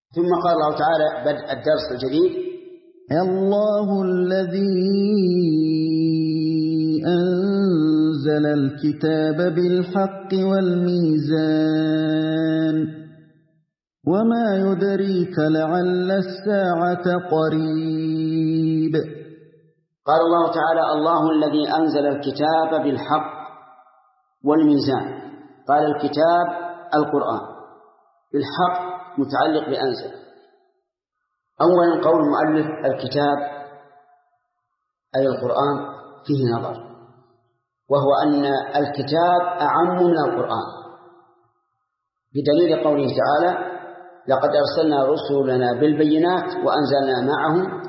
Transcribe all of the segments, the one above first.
ثم قال الله تعالى بدء الدرس الجديد: الله الذي أنزل الكتاب بالحق والميزان وما يدريك لعل الساعة قريب. قال الله تعالى: الله الذي أنزل الكتاب بالحق والميزان. قال الكتاب القرآن، بالحق متعلق بأنزل. أولا قول المؤلف الكتاب أي القرآن فيه نظر، وهو أن الكتاب أعم من القرآن، بدليل قوله تعالى: لقد أرسلنا رسلنا بالبينات وأنزلنا معهم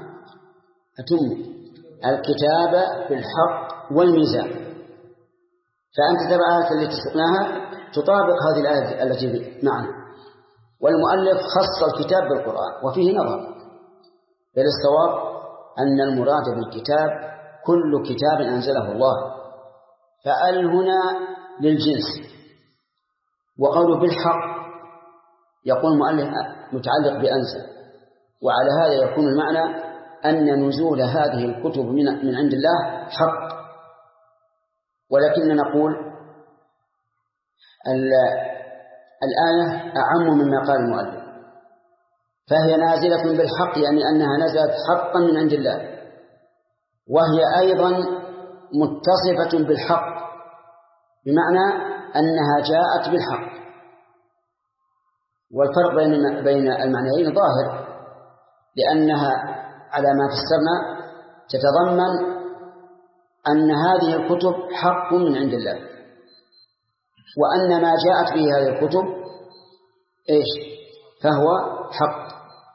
الكتاب بالحق والميزان. فأنت تبع الآية التي سقناها تطابق هذه الآية التي معنا، والمؤلف خص الكتاب بالقرآن وفيه نظر، بل الصواب أن المراد بالكتاب كل كتاب أنزله الله، فأل هنا للجنس. وقوله بالحق يقول المؤلف متعلق بأنزل، وعلى هذا يكون المعنى أن نزول هذه الكتب من عند الله حق. ولكن نقول الآية أعم مما قال المؤلف، فهي نازلة بالحق، يعني أنها نزلت حقا من عند الله، وهي أيضا متصفة بالحق، بمعنى أنها جاءت بالحق. والفرق بين المعنيين ظاهر، لأنها على ما فسرنا تتضمن أن هذه الكتب حق من عند الله، وأن ما جاءت به هذه الكتب فهو حق.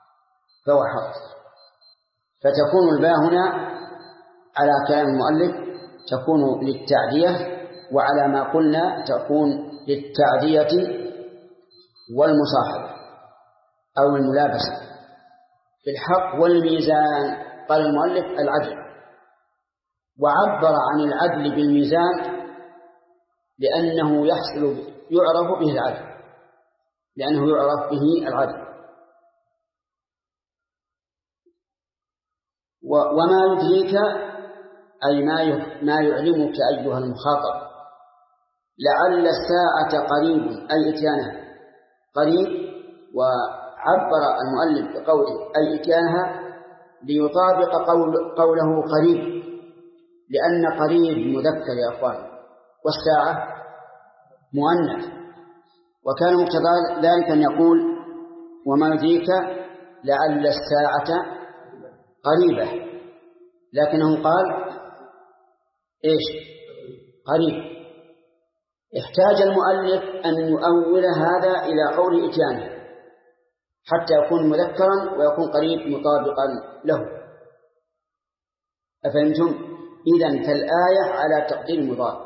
فتكون الباء هنا على كلام المؤلف تكون للتعدية، وعلى ما قلنا تكون للتعدية والمصاحبة أو الملابسة. في الحق والميزان قال المؤلف العدل، وعبر عن العدل بالميزان لأنه يعرف به العدل، وما يدريك أي ما يعلمك أيها المخاطب لعل الساعة قريب، أي إتيانها قريب. وعبر المؤلف بقوله أي إتيانها ليطابق قوله قريب، لأن قريب مذكر يا أخوان، والساعة مؤنث، وكان مقتضى ذلك أن يقول وما يدريك لعل الساعة قريبة، لكنه قال قريب. احتاج المؤلف أن يؤول هذا إلى قول إتيانه حتى يكون مذكرا ويكون قريب مطابقا له. أفهمتم؟ إذن فالآية على تقدير مضاد،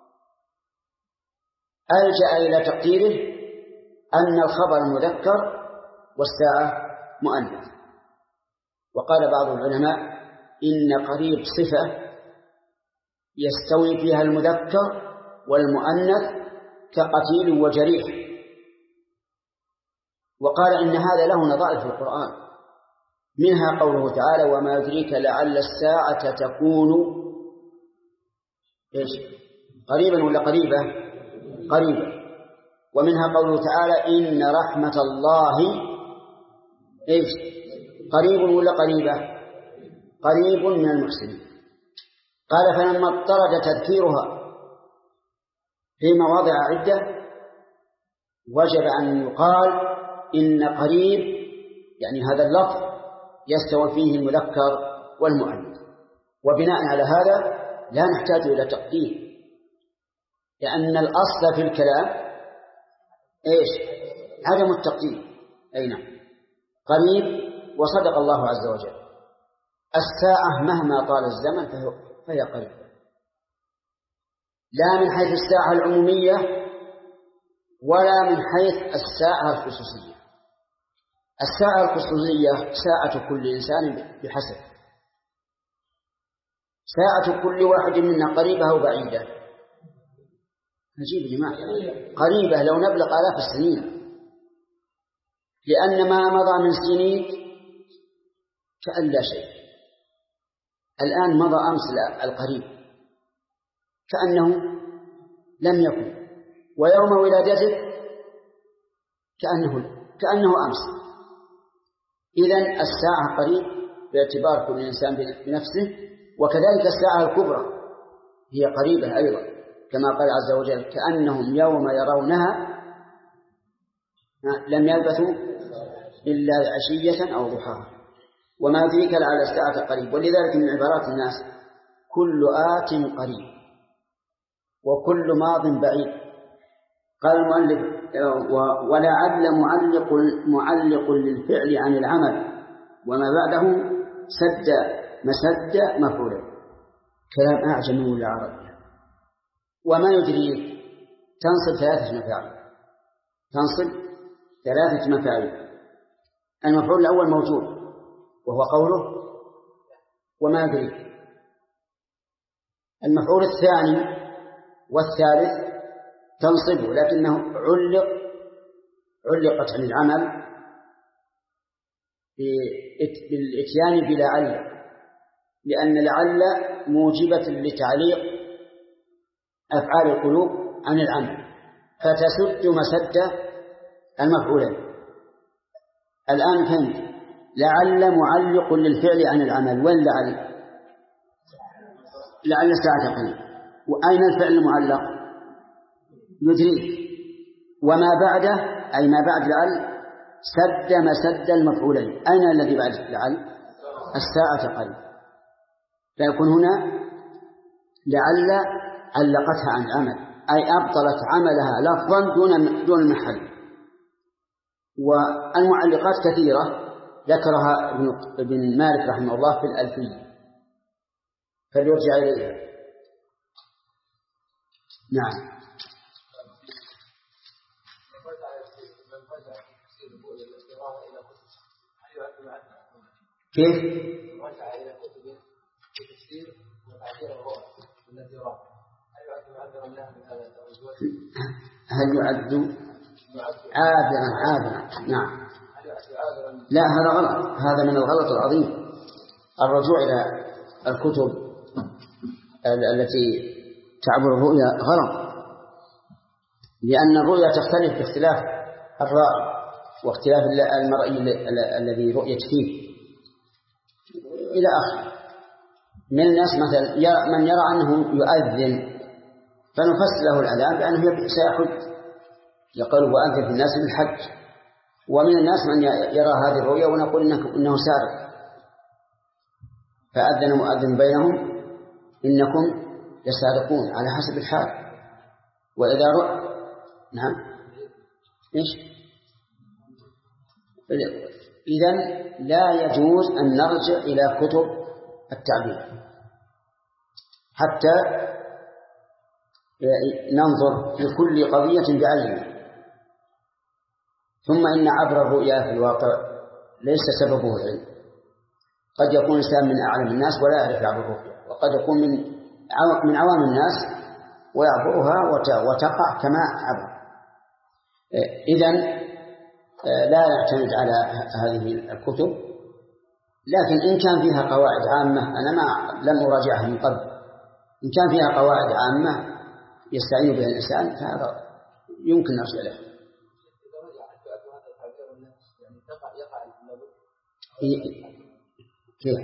ألجأ إلى تقديره أن الخبر مذكر والساعة مؤنث. وقال بعض العلماء إن قريب صفة يستوي فيها المذكر والمؤنث كقتيل وجريح، وقال إن هذا له نظائر في القرآن، منها قوله تعالى وما يدريك لعل الساعة تكون قريبا ولا قريبة؟ قريبة. ومنها قوله تعالى إن رحمة الله قريب ولا قريبة؟ قريب من المحسنين. قال فلما اضطرد تذكيرها في مواضع عدة وجب أن يقال إن قريب يعني هذا اللفظ يستوي فيه المذكر والمؤنث. وبناء على هذا لا نحتاج إلى تقدير، لأن الأصل في الكلام عدم التقدير. أي نعم، قريب. وصدق الله عز وجل، الساعة مهما طال الزمن فهي قريب، لا من حيث الساعة العمومية ولا من حيث الساعة الخصوصية. الساعة الخصوصية ساعة كل إنسان بحسب، ساعة كل واحد منا قريبة أو بعيدة. نجيب جماعة قريبة لو نبلغ آلاف السنين، لأن ما مضى من سنين كأن لا شيء. الآن مضى أمس القريب كأنه لم يكن، ويوم ولادته كأنه أمس. إذن الساعة قريب باعتبار كل إنسان بنفسه، وكذلك الساعة الكبرى هي قريبة أيضا، كما قال عز وجل: كأنهم يوم يرونها لم يلبثوا إلا عشية أو ضحاها وما يدريك لعل الساعة قريب. ولذلك من عبارات الناس: كل آت قريب وكل ماض بعيد. قال المؤلف: ولعل معلق للفعل عن العمل وما بعده سد مسد مفعول. كلام أعجمي ولا عربي. وما يدريك تنصب ثلاثة مفاعيل. المفعول الأول موجود وهو قوله وما يدريك. المفعول الثاني والثالث تنصبه، لكنه علقت عن العمل بالإتيان بلا علة، لأن لعل موجبة لتعليق أفعال القلوب عن العمل، فتسد مسد المفعولين. الآن فهمت. لعل معلق للفعل عن العمل، وين لعل الساعة قريب. وأين الفعل المعلق؟ يدريك. وما بعده أي ما بعد لعل سد مسد المفعولين. أين الذي بعد لعل؟ الساعة قريب. فيكون هنا لعل علقتها عن العمل، أي أبطلت عملها لفظا دون المحل. والمعلقات كثيرة ذكرها ابن مالك رحمه الله في الألفية، فليرجع إليها. نعم. كيف؟ هل يعد عابرا؟ نعم. لا، هذا غلط، هذا من الغلط العظيم. الرجوع إلى الكتب التي تعبر الرؤيا غلط، لأن الرؤيا تختلف باختلاف الرأي واختلاف المرئي الذي رؤيت فيه إلى آخر. من الناس مثلا من يرى أنه يؤذن فنفسر له الأذان بأنه سيحج، يقول وأذن في الناس بالحج. ومن الناس من يرى هذه الرؤيا ونقول إنه سارق، فأذن مؤذن بينهم إنكم يسارقون، على حسب الحال. وإذا نعم إيش؟ إذن لا يجوز أن نرجع إلى كتب التعبير حتى ننظر في كل قضية بعينها. ثم إن عبر الرؤيا في الواقع ليس سببه العلم. قد يكون الإنسان من أعلم الناس ولا يعرف يعبر الرؤيا، وقد يكون من عوام الناس ويعبرها وتقع كما عبر. إذن لا يعتمد على هذه الكتب، لكن إن كان فيها قواعد عامة، أنا لم أراجعها من قبل، إن كان فيها قواعد عامة يستعين بها الإنسان فهذا يمكن نرجع له. كيف؟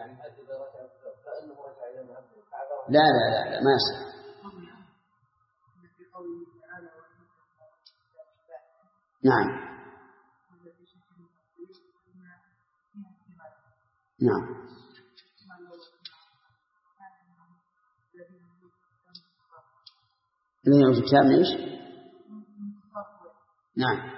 لا ما يصح. نعم من يوجد كتاب إيش؟ نعم.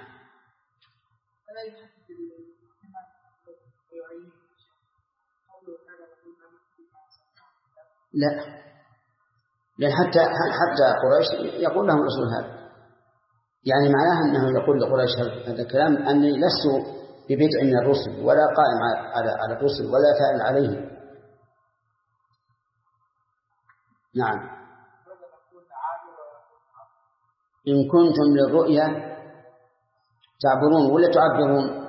لا، لأن حتى قريش يقول لهم رسول هذا، يعني معناه أنه يقول لقريش هذا الكلام أني لست ببدع من الرسل ولا قائم على الرسل ولا فاعل عليهم. نعم. إن كنتم للرؤيا تعبرون ولا تعبرون؟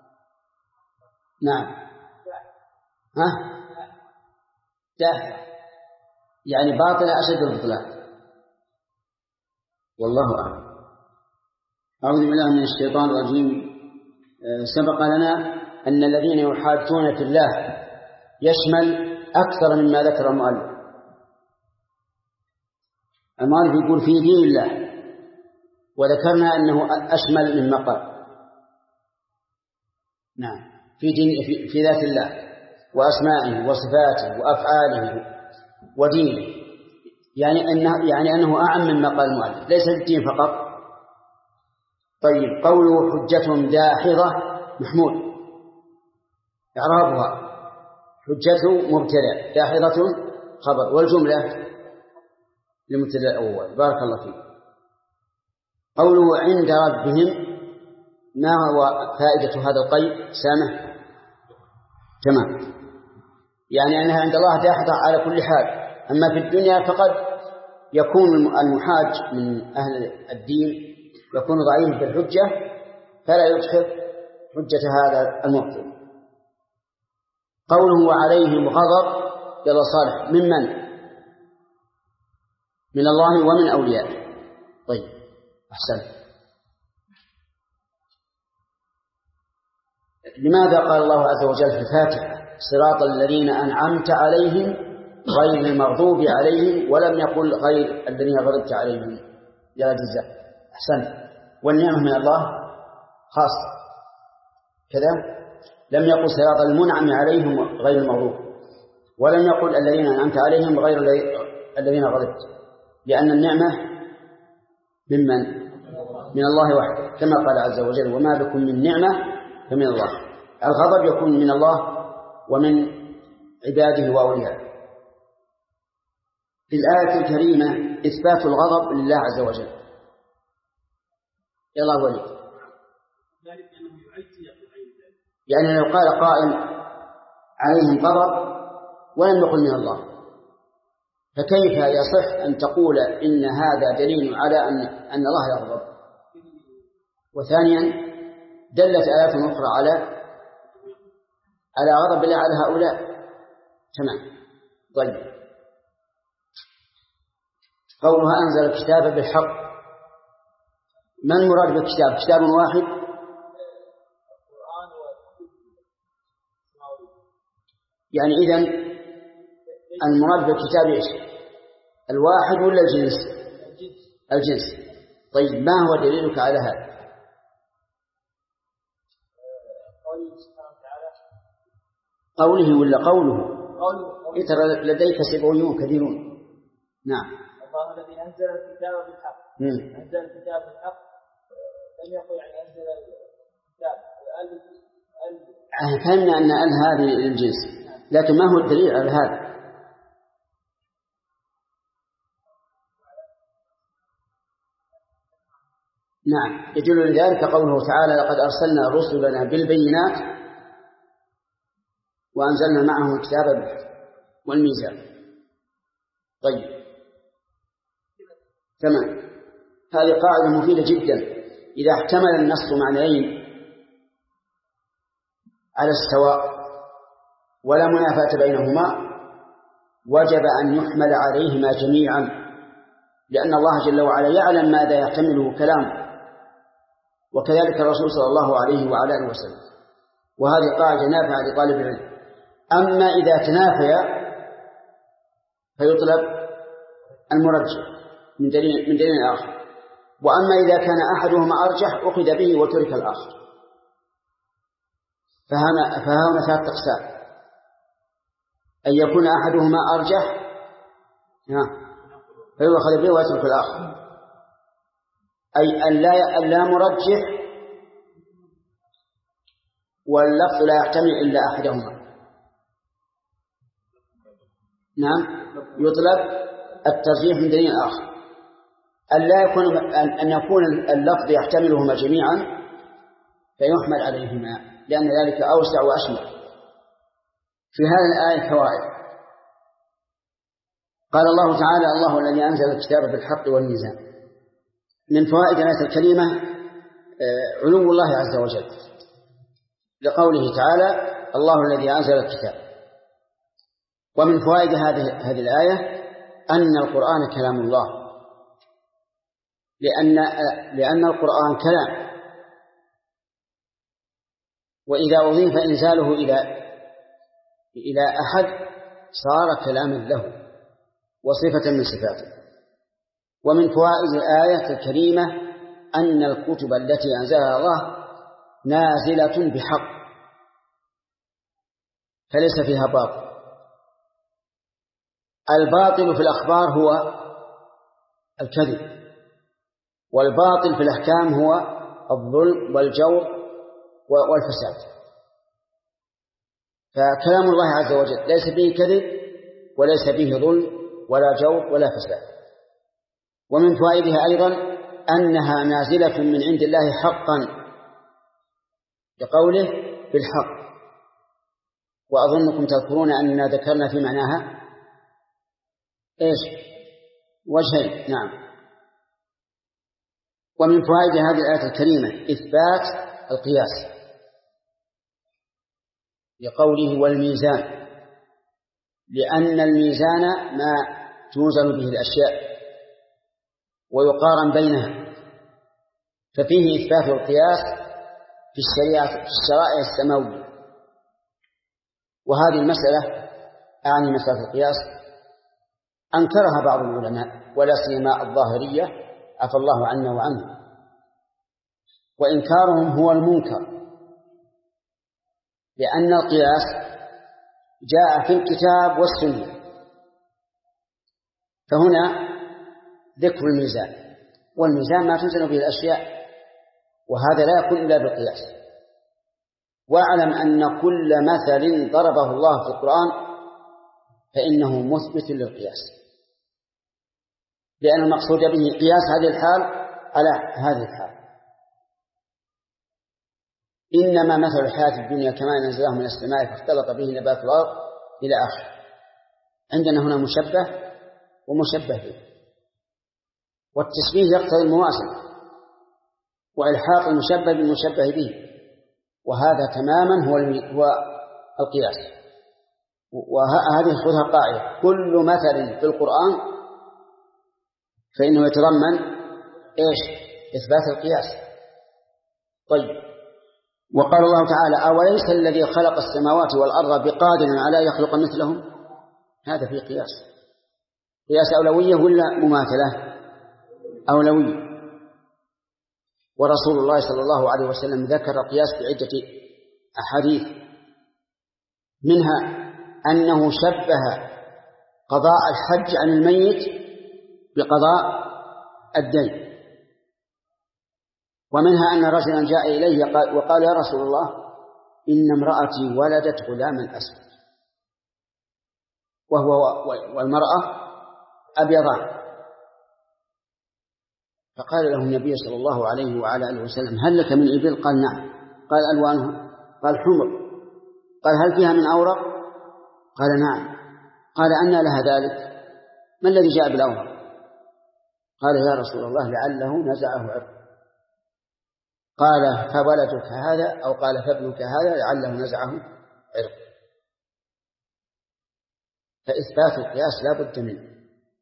نعم. ها؟ يعني باطلة أشد البطلان. والله أعلم. أعوذ بالله من الشيطان الرجيم. سبق لنا أن الذين يحادثون في الله يشمل أكثر مما ذكر المؤلف. المؤلف يقول في دين الله، وذكرنا أنه أشمل من مقال. نعم، في ذات الله وأسمائه وصفاته وأفعاله ودينه، يعني أنه أعم من مقال المؤلف، ليس الدين فقط. طيب، قوله حجة داحضة محمود، إعرابها حجة مبتدأ داحضة خبر، والجملة للمبتدأ الأول. بارك الله فيك. قوله عند ربهم، ما هو فائدة هذا القيد؟ سامح تمام، يعني أنها عند الله داحضة على كل حال. أما في الدنيا فقد يكون المحاج من أهل الدين يكون ضعيف بالحجة فلا يدحض حجة هذا المبطل. قوله وعليهم غضب، يلا صالح، ممن؟ من الله ومن أوليائه. طيب، أحسن. لماذا قال الله عز وجل في الفاتحة صراط الذين أنعمت عليهم غير المغضوب عليهم، ولم يقل غير الذين غضبت عليهم؟ يا جزاء، أحسن. والنعمة من الله خاصة كذا، لم يقل صراط المنعم عليهم غير المغضوب، ولم يقل الذين أنعمت عليهم غير الذين غضبت، لأن النعمة ممن؟ من الله وحده، كما قال عز وجل وما بكم من نعمة فمن الله. الغضب يكون من الله ومن عباده وأوليائه. في الآية الكريمة إثبات الغضب لله عز وجل. يلا ولي. يعني لو قال قائل عليهم غضب ولم يقل من الله، فكيف يصح أن تقول إن هذا دليل على أن الله يغضب؟ وثانيا دلت آيات أخرى على غضب الله على هؤلاء. تمام. طيب، قولها أنزل الكتاب بالحق، ما المراد بالكتاب؟ كتاب واحد؟ يعني إذن المراد بالكتاب إيش؟ الواحد ولا الجنس؟ الجنس. طيب، ما هو دليلك على هذا؟ قوله ولا قوله؟ ترى لديك سبعيون كثيرون. نعم. الله الذي أنزل الكتاب بالحق. أنزل الكتاب بالحق، لم يقل يعني أنزل الكتاب. فهمنا أن هذه للجنس، لكن ما هو الدليل على هذا؟ نعم، يدل لذلك قوله تعالى لقد أرسلنا رسلنا بالبينات وأنزلنا معهم الكتاب والميزان. طيب، تمام. هذه قاعدة مفيدة جدا. إذا احتمل النص معنيين على السواء ولا منافاة بينهما وجب أن يحمل عليهما جميعا، لأن الله جل وعلا يعلم ماذا يحتمله كلام، وكذلك الرسول صلى الله عليه وعلى آله وسلم. وهذه قاعدة نافعة لطالب العلم. أما إذا تنافيا فيطلب المرجح من دليل آخر، وأما إذا كان أحدهما أرجح أخذ به وترك الآخر. فهنا ثلاث أقسام: أن يكون أحدهما أرجح فيؤخذ به ويترك الآخر، أي أن لا مرجح واللفظ لا يحتمل إلا أحدهما. نعم، يطلب الترجيح من دليل آخر. أن يكون اللفظ يحتملهما جميعا فيحمل عليهما، لأن ذلك أوسع وأشمل. في هذه الآية فوائد. قال الله تعالى الله الذي أنزل الكتاب بالحق والميزان. من فوائد الآية الكريمة علو الله عز وجل، لقوله تعالى الله الذي أنزل الكتاب. ومن فوائد هذه الآية أن القرآن كلام الله، لأن القرآن كلام، وإذا أضيف إنزاله إلى أحد صار كلاما له وصفة من صفاته. ومن فوائد الآية الكريمة أن الكتب التي أنزلها الله نازلة بحق فليس فيها باطل. الباطل في الأخبار هو الكذب، والباطل في الأحكام هو الظلم والجور والفساد. فكلام الله عز وجل ليس فيه كذب وليس فيه ظلم ولا جور ولا فساد. ومن فوائدها أيضا أنها نازلة من عند الله حقا، بقوله بالحق. وأظنكم تذكرون أننا ذكرنا في معناها وجهين. نعم. ومن فوائد هذه الآية الكريمة إثبات القياس، لقوله والميزان، لأن الميزان ما توزن به الأشياء ويقارن بينها، ففيه إثبات القياس في الشرائع السماوية. وهذه المسألة أعني مسألة القياس أنكرها بعض العلماء ولا سيما الظاهرية عفى الله عنا وعنه، وإنكارهم هو المنكر، لأن القياس جاء في الكتاب والسنة. فهنا ذكر الميزان، والميزان ما توزن به الأشياء، وهذا لا يكون إلا بالقياس. واعلم أن كل مثل ضربه الله في القرآن فإنه مثبت للقياس، لأن المقصود به قياس هذه الحال على هذه الحال. إنما مثل الحياة الدنيا كما نزله من السماء فاختلط به نبات الأرض إلى آخر. عندنا هنا مشبه ومشبه به، والتشبيه يقتضي الموازنة وإلحاق المشبه بالمشبه به، وهذا تماما هو القياس. وهذه خذها قاعدة: كل مثل في القرآن فإنه يتضمن إثبات القياس. طيب، وقال الله تعالى: أوليس الذي خلق السماوات والأرض بقادر على يخلق مثلهم؟ هذا فيه قياس أولوية ولا مماثلة؟ أولوية. ورسول الله صلى الله عليه وسلم ذكر القياس بعدة أحاديث، منها أنه شبه قضاء الحج عن الميت بقضاء الدين، ومنها أن رجلا جاء إليه وقال: يا رسول الله، إن امرأتي ولدت غلاما أسود، والمرأة أبيضان. فقال له النبي صلى الله عليه وعلى آله وسلم: هل لك من إبل؟ قال: نعم. قال: ألوانها؟ قال: حمر. قال: هل فيها من أورق؟ قال: نعم. قال: أنى لها ذلك؟ ما الذي جاء بالأورق؟ قال: يا رسول الله، لعله نزعه عرق. قال: فولدك هذا، أو قال: فابنك هذا لعله نزعه عرق. فإثبات القياس لا بد منه،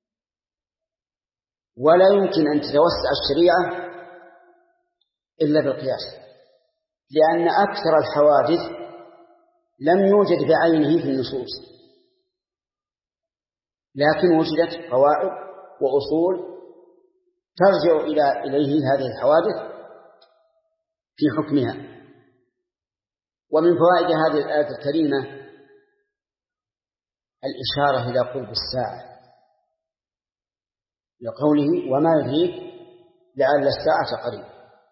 ولا يمكن أن تتوسع الشريعة إلا بالقياس، لأن أكثر الحوادث لم يوجد بعينه في النصوص، لكن وجدت قواعد وأصول ترجع إليه هذه الحوادث في حكمها. ومن فوائد هذه الآية الكريمة الإشارة إلى قرب الساعة، لقوله: وما يدريك لعل الساعة قريب.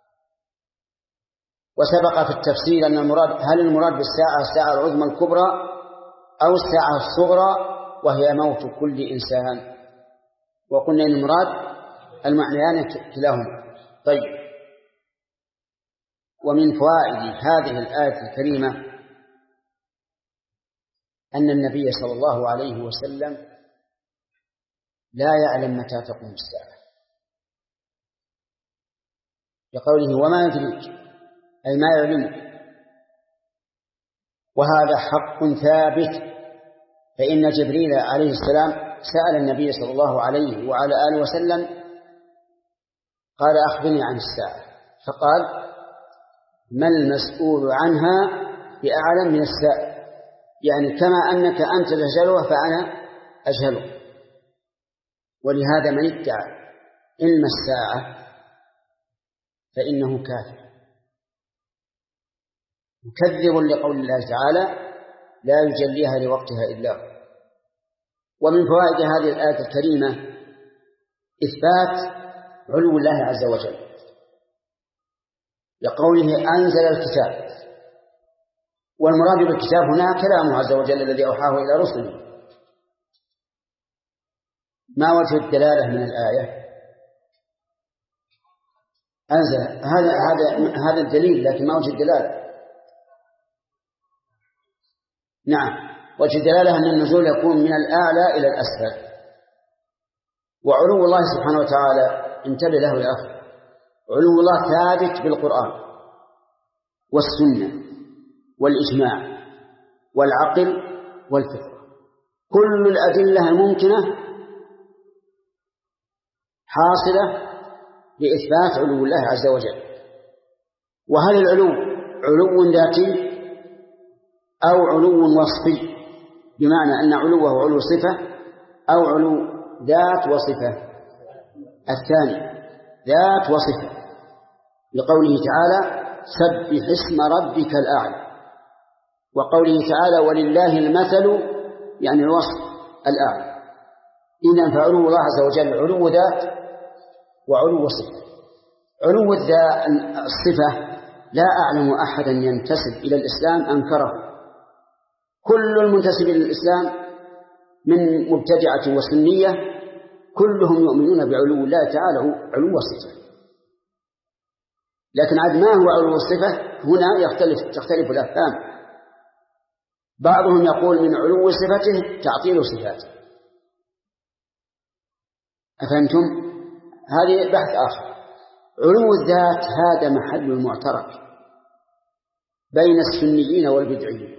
وسبق في التفسير أن هل المراد بالساعة الساعة العظمى الكبرى أو الساعة الصغرى وهي موت كل إنسان، وقلنا إن المراد المعنيان كلاهما. طيب، ومن فوائد هذه الآية الكريمة أن النبي صلى الله عليه وسلم لا يعلم متى تقوم الساعة، بقوله وما يدريك أي ما يعلمك. وهذا حق ثابت، فإن جبريل عليه السلام سأل النبي صلى الله عليه وعلى آله وسلم قال أخبرني عن الساعة، فقال ما المسؤول عنها بأعلم من السائل، يعني كما أنك أنت تجهلها فأنا أجهله. ولهذا من ادعى علم الساعة فإنه كافر مكذب لقول الله تعالى لا يجليها لوقتها إلا هو. ومن فوائد هذه الآية الكريمة إثبات علو الله عز وجل لقوله أنزل الكتاب، والمراد بالكتاب هنا كلامه عز وجل الذي أوحاه إلى رسله. ما وجه الدلالة من الآية؟ أنزل، هذا الدليل، لكن ما وجه الدلالة؟ نعم، وجه الدلالة أن النزول يكون من الأعلى إلى الأسفل. وعلو الله سبحانه وتعالى انتبه له يا أخي، علو الله ثابت بالقرآن والسنة والإجماع والعقل والفطرة، كل الأدلة الممكنة حاصلة لإثبات علو الله عز وجل. وهل العلو علو ذاتي أو علو وصفي، بمعنى أن علوه علو صفة أو علو ذات وصفة؟ الثاني، ذات وصفة، لقوله تعالى سبح اسم ربك الأعلى، وقوله تعالى ولله المثل يعني الوصف الأعلى. إذن فعلو الله عز وجل علو ذات وعلو صفة. علو الصفة لا أعلم أحدا ينتسب إلى الإسلام أنكره، كل المنتسب إلى الإسلام من مبتدعة وسنية كلهم يؤمنون بعلو الله تعالى علو الصفة. لكن عاد ما هو علو الصفة؟ هنا تختلف الأفهام. بعضهم يقول من علو صفته تعطيل صفاته. أفهمتم؟ هذه بحث آخر. علو الذات هذا محل المعترك بين السنيين والبدعيين.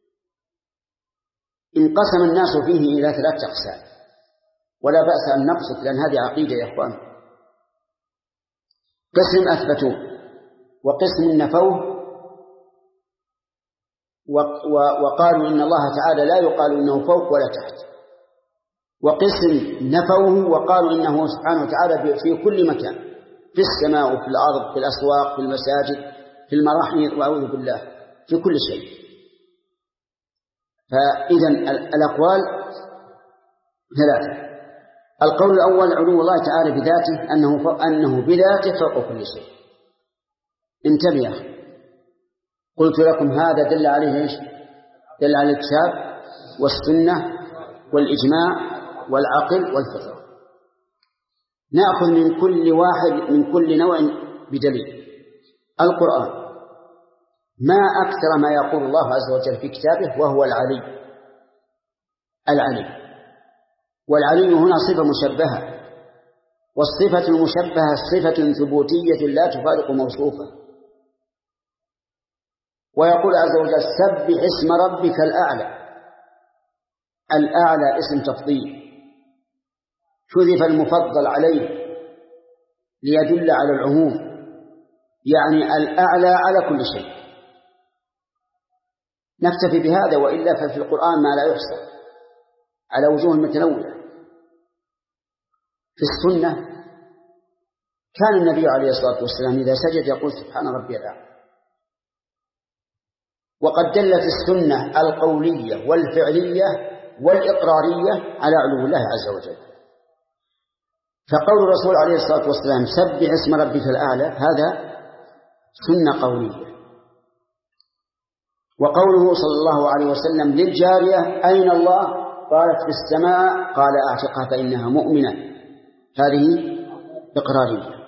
انقسم الناس فيه إلى 3 أقسام، ولا بأس أن نبسط لأن هذه عقيدة يا إخوان. قسم أثبتوه، وقسم نفوه وقالوا إن الله تعالى لا يقال إنه فوق ولا تحت، وقسم نفوه وقالوا إنه سبحانه وتعالى في كل مكان، في السماء وفي الأرض، في الأسواق، في المساجد، في المراحل، وأعوذ بالله، في كل شيء. فإذن الأقوال 3. القول الأول علو الله تعالى بذاته، أنه بذاته فوق كل شيء. انتبه، قلت لكم هذا دل عليه إيش؟ دل على الكتاب والسنة والإجماع والعقل والفطرة. نأخذ من كل واحد من كل نوع بدليل. القرآن ما أكثر ما يقول الله عز وجل في كتابه وهو العلي. والعلي هنا صفة مشبهة، والصفة المشبهة صفة ثبوتية لا تفارق موصوفة. ويقول عز وجل سبح اسم ربك الأعلى. الأعلى اسم تفضيل، حذف المفضل عليه ليدل على العموم، يعني الأعلى على كل شيء. نكتفي بهذا، وإلا ففي القرآن ما لا يحصى على وجوه متنوعة. في السنة كان النبي عليه الصلاة والسلام إذا سجد يقول سبحان ربي الأعلى. وقد دلت السنة القولية والفعلية والإقرارية على علو الله عز وجل. فقول الرسول عليه الصلاة والسلام سبح اسم ربك الأعلى هذا سنة قولية. وقوله صلى الله عليه وسلم للجارية أين الله؟ قالت في السماء، قال أعتقها فإنها مؤمنة، هذه إقرارية.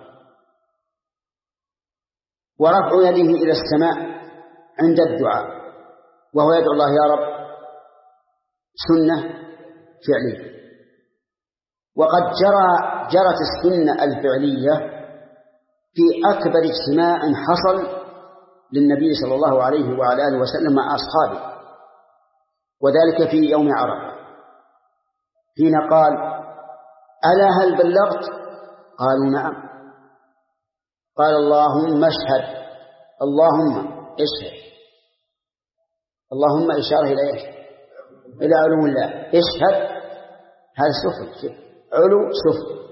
ورفع يده إلى السماء عند الدعاء وهو يدعو الله يا رب سنة فعلية. وقد جرت السنة الفعلية في أكبر اجتماع حصل للنبي صلى الله عليه وعلى آله وسلم مع أصحابه، وذلك في يوم عرفة، حين قال: ألا هل بلغت؟ قالوا: نعم. قال: اللهم اشهد. اللهم اشهد. اللهم إشارة إلى إيش؟ إلى علو الله. اشهد، هذا سفل، علو سفل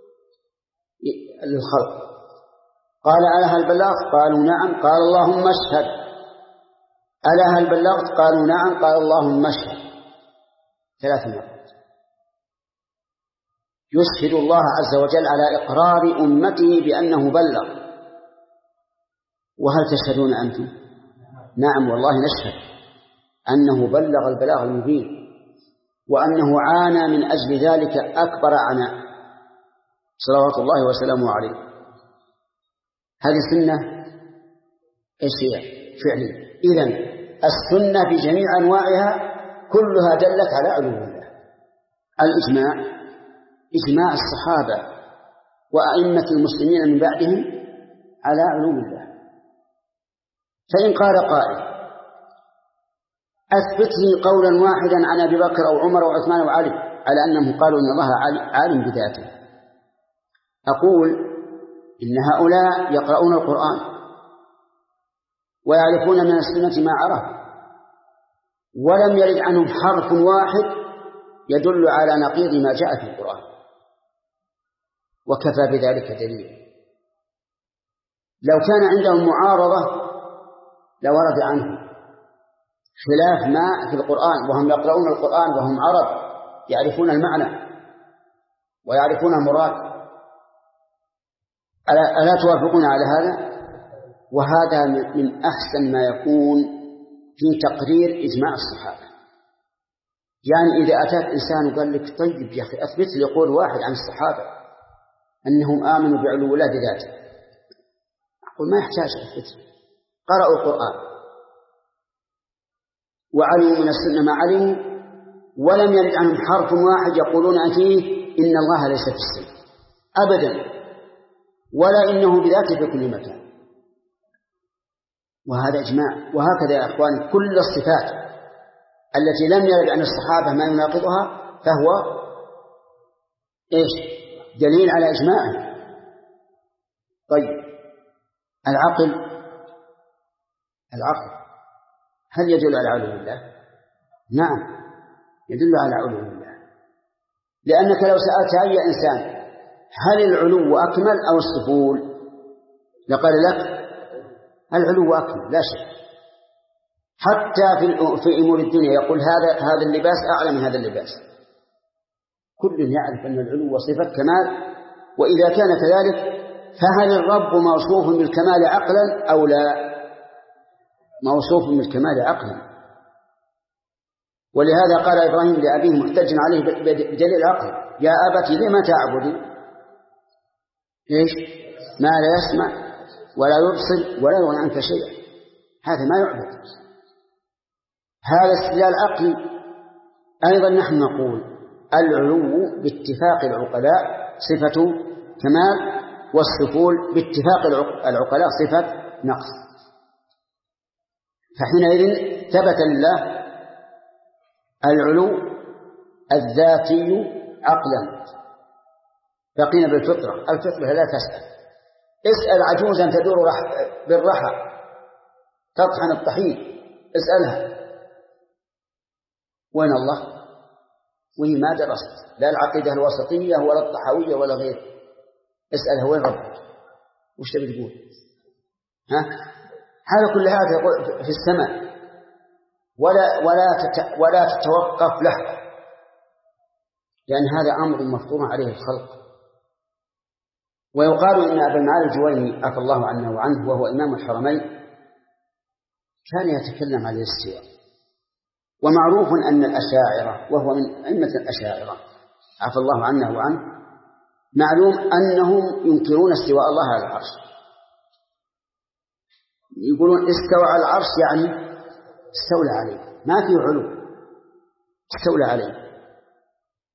للخلق. قال: ألا هل بلغت؟ قالوا: نعم. قال: اللهم اشهد. ألا هل بلغت؟ قالوا: نعم. قال: اللهم اشهد. 3 مرات يشهد الله عز وجل على إقرار أمته بأنه بلغ. وهل تشهدون أنتم؟ نعم والله نشهد أنه بلغ البلاغ المبين، وأنه عانى من أجل ذلك أكبر عناء صلوات الله وسلامه عليه. هذه سنة إيش هي؟ فعلية. إذن السنة بجميع أنواعها كلها دلت على علو الله. الإجماع، إجماع الصحابة وأئمة المسلمين من بعدهم على علو الله. فإن قال قائل: أثبت لي قولا واحدا عن أبي بكر أو عمر أو عثمان أو علي على أنهم قالوا إن الله عالم بذاته، أقول: إن هؤلاء يقرؤون القرآن ويعرفون من السنة ما عرفوا، ولم يرد عنهم حرف واحد يدل على نقيض ما جاء في القرآن، وكفى بذلك دليل. لو كان عندهم معارضة لورد عنهم خلاف ما في القرآن، وهم يقرؤون القرآن وهم عرب يعرفون المعنى ويعرفون المراد. ألا توافقون على هذا؟ وهذا من أحسن ما يكون في تقرير إجماع الصحابة. يعني إذا أتاك إنسان وقال لك: طيب يا أخي أثبت لي قول واحد عن الصحابة أنهم آمنوا بعلو الله بذاته، أقول: ما يحتاج أثبت، قرأوا القرآن وعلموا من السنة ما علموا، ولم يرد عنهم حرف واحد يقولون فيه إن الله ليس في السماء أبدا، ولا إنه بذاته في كل مكان. وهذا إجماع. وهكذا يا أخواني كل الصفات التي لم يرد عن الصحابة ما يناقضها فهو إيش؟ دليل على إجماعه. طيب، العقل هل يدل على علو الله؟ نعم يدل على علو الله، لأنك لو سألت أي إنسان هل العلو أكمل أو السفول لقال لك العلو أكمل لا شك. حتى في أمور الدنيا يقول هذا اللباس أعلى من هذا اللباس. كل يعرف أن العلو صفة كمال، وإذا كان كذلك فهل الرب موصوف بالكمال عقلا أو لا؟ موصوف بالكمال عقلا. ولهذا قال إبراهيم لأبيه محتجا عليه بدليل العقل: يا أبت لم تعبد إيش؟ ما لا يسمع ولا يبصر ولا يغني عنك شيئا. هذا ما يعبد. هذا استدلال عقلي. أيضا نحن نقول العلو باتفاق العقلاء صفة كمال، والسفول باتفاق العقلاء صفة نقص. فحينئذ ثبت لله العلو الذاتي عقلا. بقينا بالفطرة. الفطرة لا تسأل. اسأل عجوزا تدور بالرحى تطحن الطحين، اسألها وين الله، وهي ما درست لا العقيدة الوسطية ولا الطحاوية ولا غيره. اسألها وين ربك، وش تبي تقول؟ هذا كل هذا في السماء، ولا تتوقف لحظة، لأن هذا أمر مفطور عليه الخلق. ويقال إن أبا المعالي الجويني عفى الله عنه وعنه وهو إمام الحرمين كان يتكلم عن الاستواء. ومعروف أن الأشاعرة وهو من أئمة الأشاعرة عفى الله عنه وعنه معلوم أنهم ينكرون استواء الله على العرش. يقولون استوى على العرش يعني استولى عليه، ما فيه علو، استولى عليه.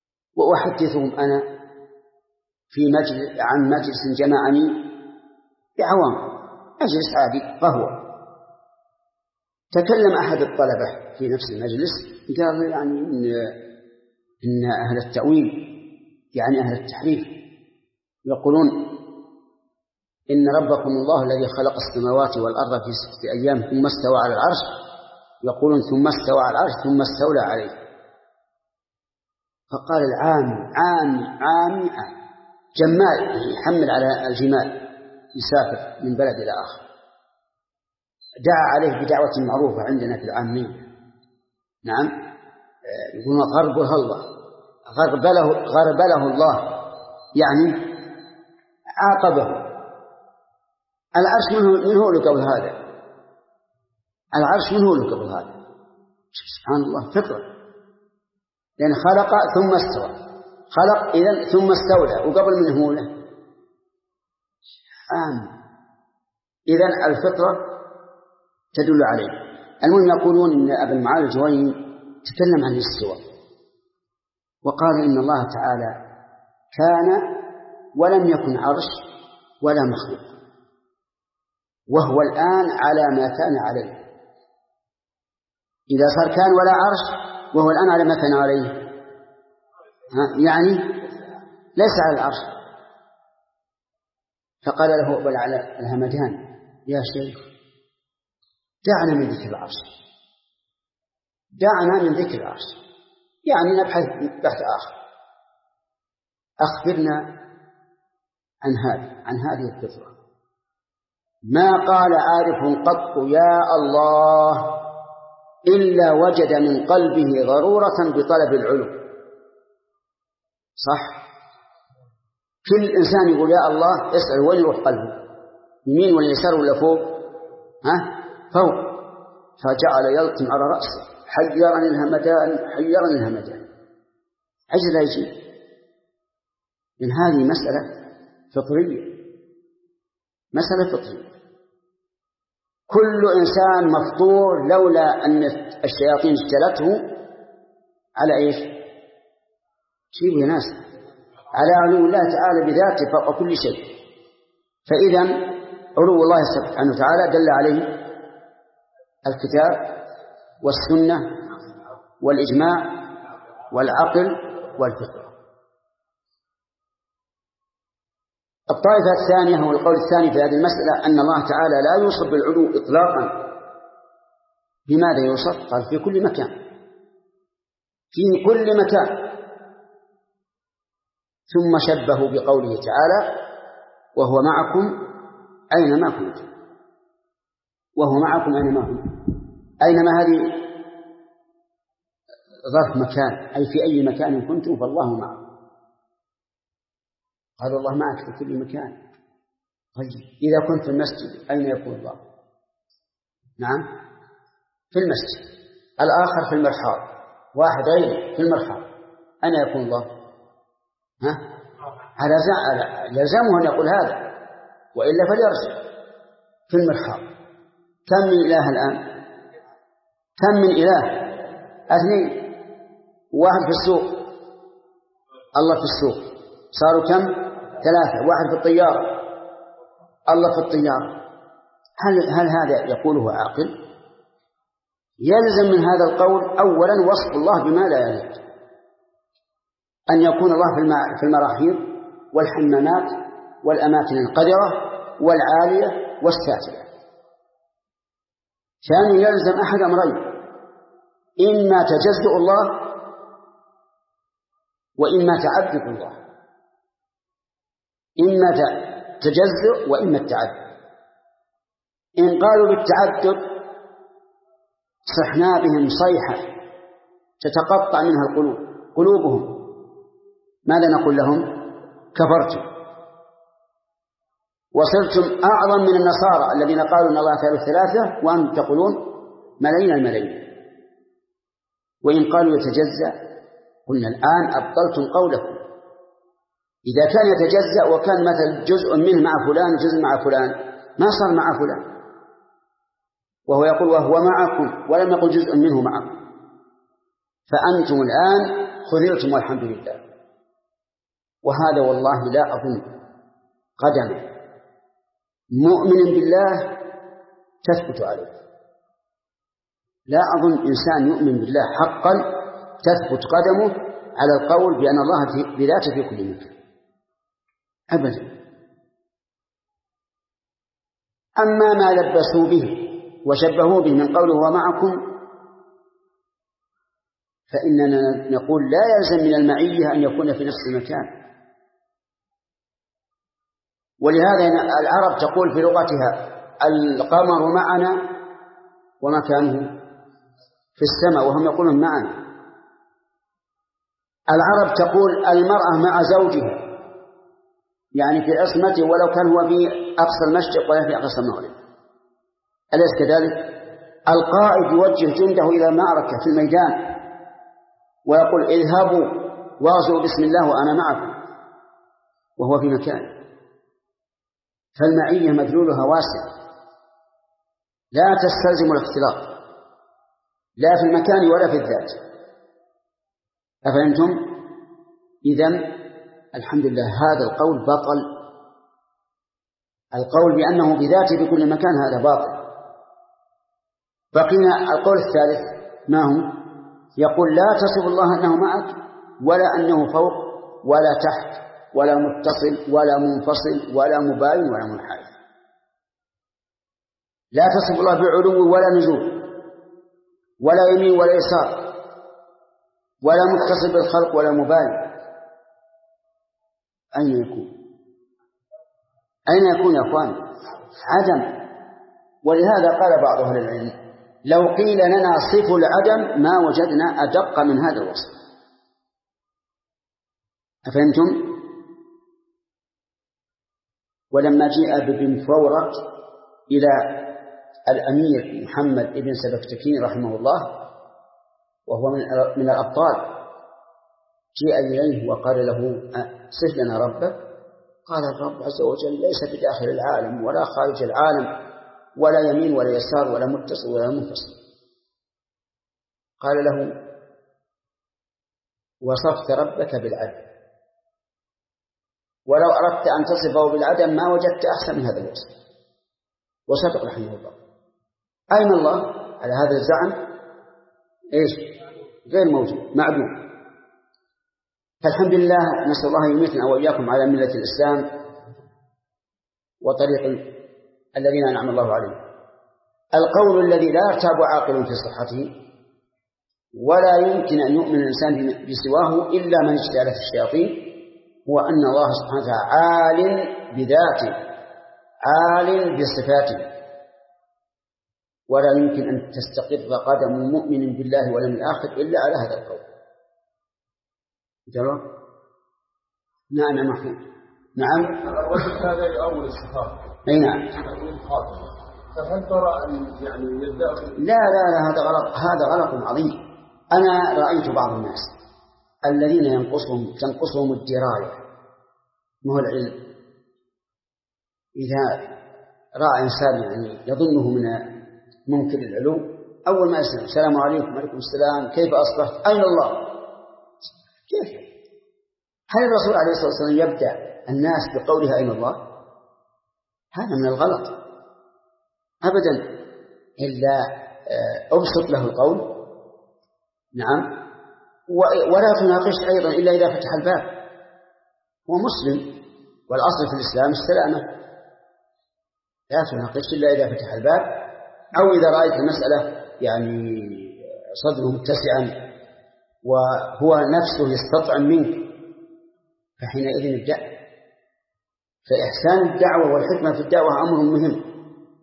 وأحدثهم أنا عن مجلس جمعني بعوام، مجلس عادي قهوة. تكلم أحد الطلبة في نفس المجلس قال يعني إن أهل التأويل يعني أهل التحريف يقولون إن ربكم الله الذي خلق السماوات والأرض في 6 أيام ثم استوى على العرش، يقولون ثم استوى على العرش ثم استولى عليه. فقال عام جمال يحمل على الجمال يسافر من بلد إلى آخر، دعا عليه بدعوة معروفة عندنا في العامية، نعم، يقولون غربله الله، غربله الله، يعني عاقبه. العرش من هو له قبل هذا؟ العرش من هو له قبل هذا؟ سبحان الله، فطرة. لأن خلق ثم استوى، خلق إذن ثم استولى، وقبل من هو له؟ إذن الفطرة تدل عليه. المهم يقولون إن أبا المعالي الجويني تكلم عن الاستواء وقال إن الله تعالى كان ولم يكن عرش ولا مخلوق، وهو الآن على ما كان عليه. إذا صار كان ولا عرش وهو الآن على ما كان عليه، يعني ليس على العرش. فقال له بل على الهمدان يا شيخ دعنا من ذكر العرش، دعنا من ذكر العرش، يعني نبحث بحث آخر. أخبرنا عن هذه الفطرة. ما قال عارف قط يا الله إلا وجد من قلبه ضرورة بطلب العلو. صح؟ كل إنسان يقول يا الله يسأل وين يروح قلبه، يمين ولا يسار ولا فوق؟ فوق. فجعل يلطم على رأسه حيرني الهمدان عجل لا يجيب. إن هذه مسألة فطرية، مسألة فطرية. كل إنسان مفطور لولا أن الشياطين اجتلته على إيش؟ شيء يا ناس، على علو الله تعالى بذاته فوق كل شيء. فإذا علو الله سبحانه وتعالى دل عليه الكتاب والسنة والإجماع والعقل والفطرة. الطائفة الثانية هو القول الثاني في هذه المسألة أن الله تعالى لا يوصف بالعلو إطلاقا. بماذا يوصف؟ قال في كل مكان، في كل مكان. ثم شبهوا بقوله تعالى وهو معكم أينما كنتم. وهو معكم أينما كنتم، أينما هذه ظرف مكان، أي في أي مكان كنتم فالله معكم. قال الله معك في كل مكان. طيب إذا كنت في المسجد أين يكون الله؟ نعم في المسجد. الآخر في المرحاض، واحد غيره في المرحاض، أين يكون الله؟ على يلزمه أن يقول هذا، وإلا فليرجع. في المرحاض. كم من إله الآن؟ كم من إله؟ 2. واحد في السوق، الله في السوق، صاروا كم؟ 3. واحد في الطيارة، الله في الطيارة. هل هذا يقوله عاقل؟ يلزم من هذا القول أولا وصف الله بما لا يليق، أن يكون الله في المراحيض والحمامات والأماكن القذرة والعالية والسافلة. ثانيا يلزم أحد أمرين: إما تجزؤ الله وإما تعدد الله، إما تجزؤ وإما التعدد. إن قالوا بالتعدد صحنا بهم صيحة تتقطع منها قلوبهم، ماذا نقول لهم؟ كفرتم وصرتم أعظم من النصارى الذين قالوا إن الله ثالث 3 وأنتم تقولون ملايين الملايين. وإن قالوا يتجزأ قلنا الآن أبطلتم قولكم. إذا كان يتجزأ وكان مثل جزء منه مع فلان جزء مع فلان ما صار مع فلان، وهو يقول وهو معكم ولم يقل جزء منه معكم، فأنتم الآن خذلتم والحمد لله. وهذا والله لا أظن قدم مؤمن بالله تثبت عليه. لا أظن إنسان يؤمن بالله حقا تثبت قدمه على القول بأن الله بذاته في كل مكان أبدا. أما ما لبسوا به وشبهوا به من قوله ومعكم فإننا نقول لا يلزم من المعية أن يكون في نفس المكان. ولهذا العرب تقول في لغتها القمر معنا ومكانه في السماء، وهم يقولون معنا. العرب تقول المرأة مع زوجها، يعني في عصمته ولو كان هو في أقصى المشرق ولا في أقصى المغرب. أليس كذلك؟ القائد يوجه جنده إلى معركة في الميدان ويقول اذهبوا واغزوا بسم الله وأنا معكم وهو في مكان. فالمعية مدلولها واسع لا تستلزم الاختلاط لا في المكان ولا في الذات. أفهمتم؟ إذن الحمد لله هذا القول بطل. القول بأنه بذاته في كل مكان هذا باطل. بقينا القول الثالث ما هو؟ يقول لا تصف الله أنه معك ولا أنه فوق ولا تحت ولا متصل ولا منفصل ولا مباين ولا منحرف. لا تصف الله بعلو ولا نزول ولا يمين ولا يسار ولا متصل بالخلق ولا مباين. أين يكون؟ أين يكون يا أخوان؟ عدم. ولهذا قال بعض أهل العلم لو قيل لنا صفوا العدم ما وجدنا أدق من هذا الوصف. أفهمتم؟ ولما جاء بن فورك إلى الأمير محمد بن سبكتكين رحمه الله وهو من الأبطال، جاء إليه وقال له صف لنا ربك. قال الرب عز وجل ليس بداخل العالم ولا خارج العالم ولا يمين ولا يسار ولا متصل ولا منفصل. قال له وصفت ربك بالعدل، ولو أردت أن تصفه بالعدم ما وجدت أحسن من هذا الوصف. وصدق رحمه الله. أين الله على هذا الزعم؟ إيش؟ غير موجود، معدوم. فالحمد لله نسأل الله يميتنا وإياكم على ملة الإسلام وطريق الذين أنعم الله عليهم. القول الذي لا يرتاب عاقل في صحته ولا يمكن أن يؤمن الإنسان بسواه إلا من اجتالت الشياطين هو أن الله سبحانه وتعالى عال بذاته عال بصفاته، ولا يمكن أن تستقر قدم مؤمن بالله واليوم الآخر إلا على هذا القول. جواب؟ نعم يا محمود. نعم. الرجل هذا يؤول الصفات. أي نعم. فهل ترى أن يعني يدعي؟ لا هذا غلط، هذا غلط عظيم. أنا رأيت بعض الناس الذين تنقصهم الدراية ما هو العلم. إذا رأى إنسان يعني يظنه من منكر العلو أول ما يسلم السلام عليكم وعليكم السلام كيف أصبحت أين الله؟ كيف؟ هل الرسول عليه الصلاة والسلام يبدأ الناس بقولها أين الله؟ هذا من الغلط أبدا، إلا أبسط له القول. نعم. ولا تناقش أيضا إلا إذا فتح الباب. هو مسلم والأصل في الإسلام السلامة. لا تناقش إلا إذا فتح الباب أو إذا رأيت المسألة يعني صدره متسعا وهو نفسه يستطعم منك فحينئذ ابدأ. فإحسان الدعوة والحكمة في الدعوة أمر مهم.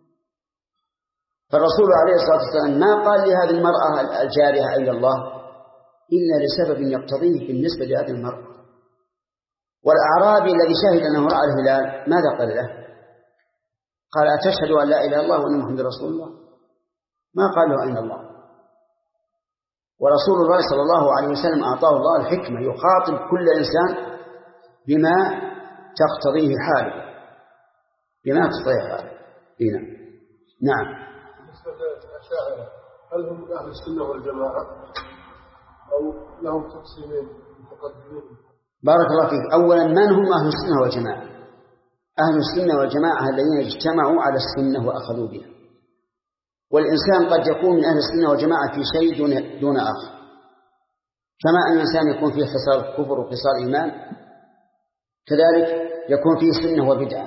فالرسول عليه الصلاة والسلام ما قال لهذه المرأة الجارية أين الله إلا لسبب يقتضيه بالنسبة لهذه المرأة. والأعرابي الذي شهد أنه رأى الهلال ماذا قال له؟ قال أتشهد أن لا إله إلا الله وأن محمد رسول الله؟ ما قال له أين الله. ورسول الله صلى الله عليه وسلم أعطاه الله الحكمة يخاطب كل إنسان بما تقتضيه حاله، بما تقتضيه حاله. هنا نعم. بالنسبة للأشاعرة هل هم أهل السنة والجماعة أو لهم تقسيمين متقدمين؟ بارك الله فيك. أولا من هم أهل السنة والجماعة؟ أهل السنة والجماعة الذين اجتمعوا على السنة وأخذوا بها. والإنسان قد يكون من أهل السنة والجماعة في شيء دون آخر، كما أن الإنسان يكون فيه خصال كفر وخصال إيمان، كذلك يكون فيه سنة وبدعة.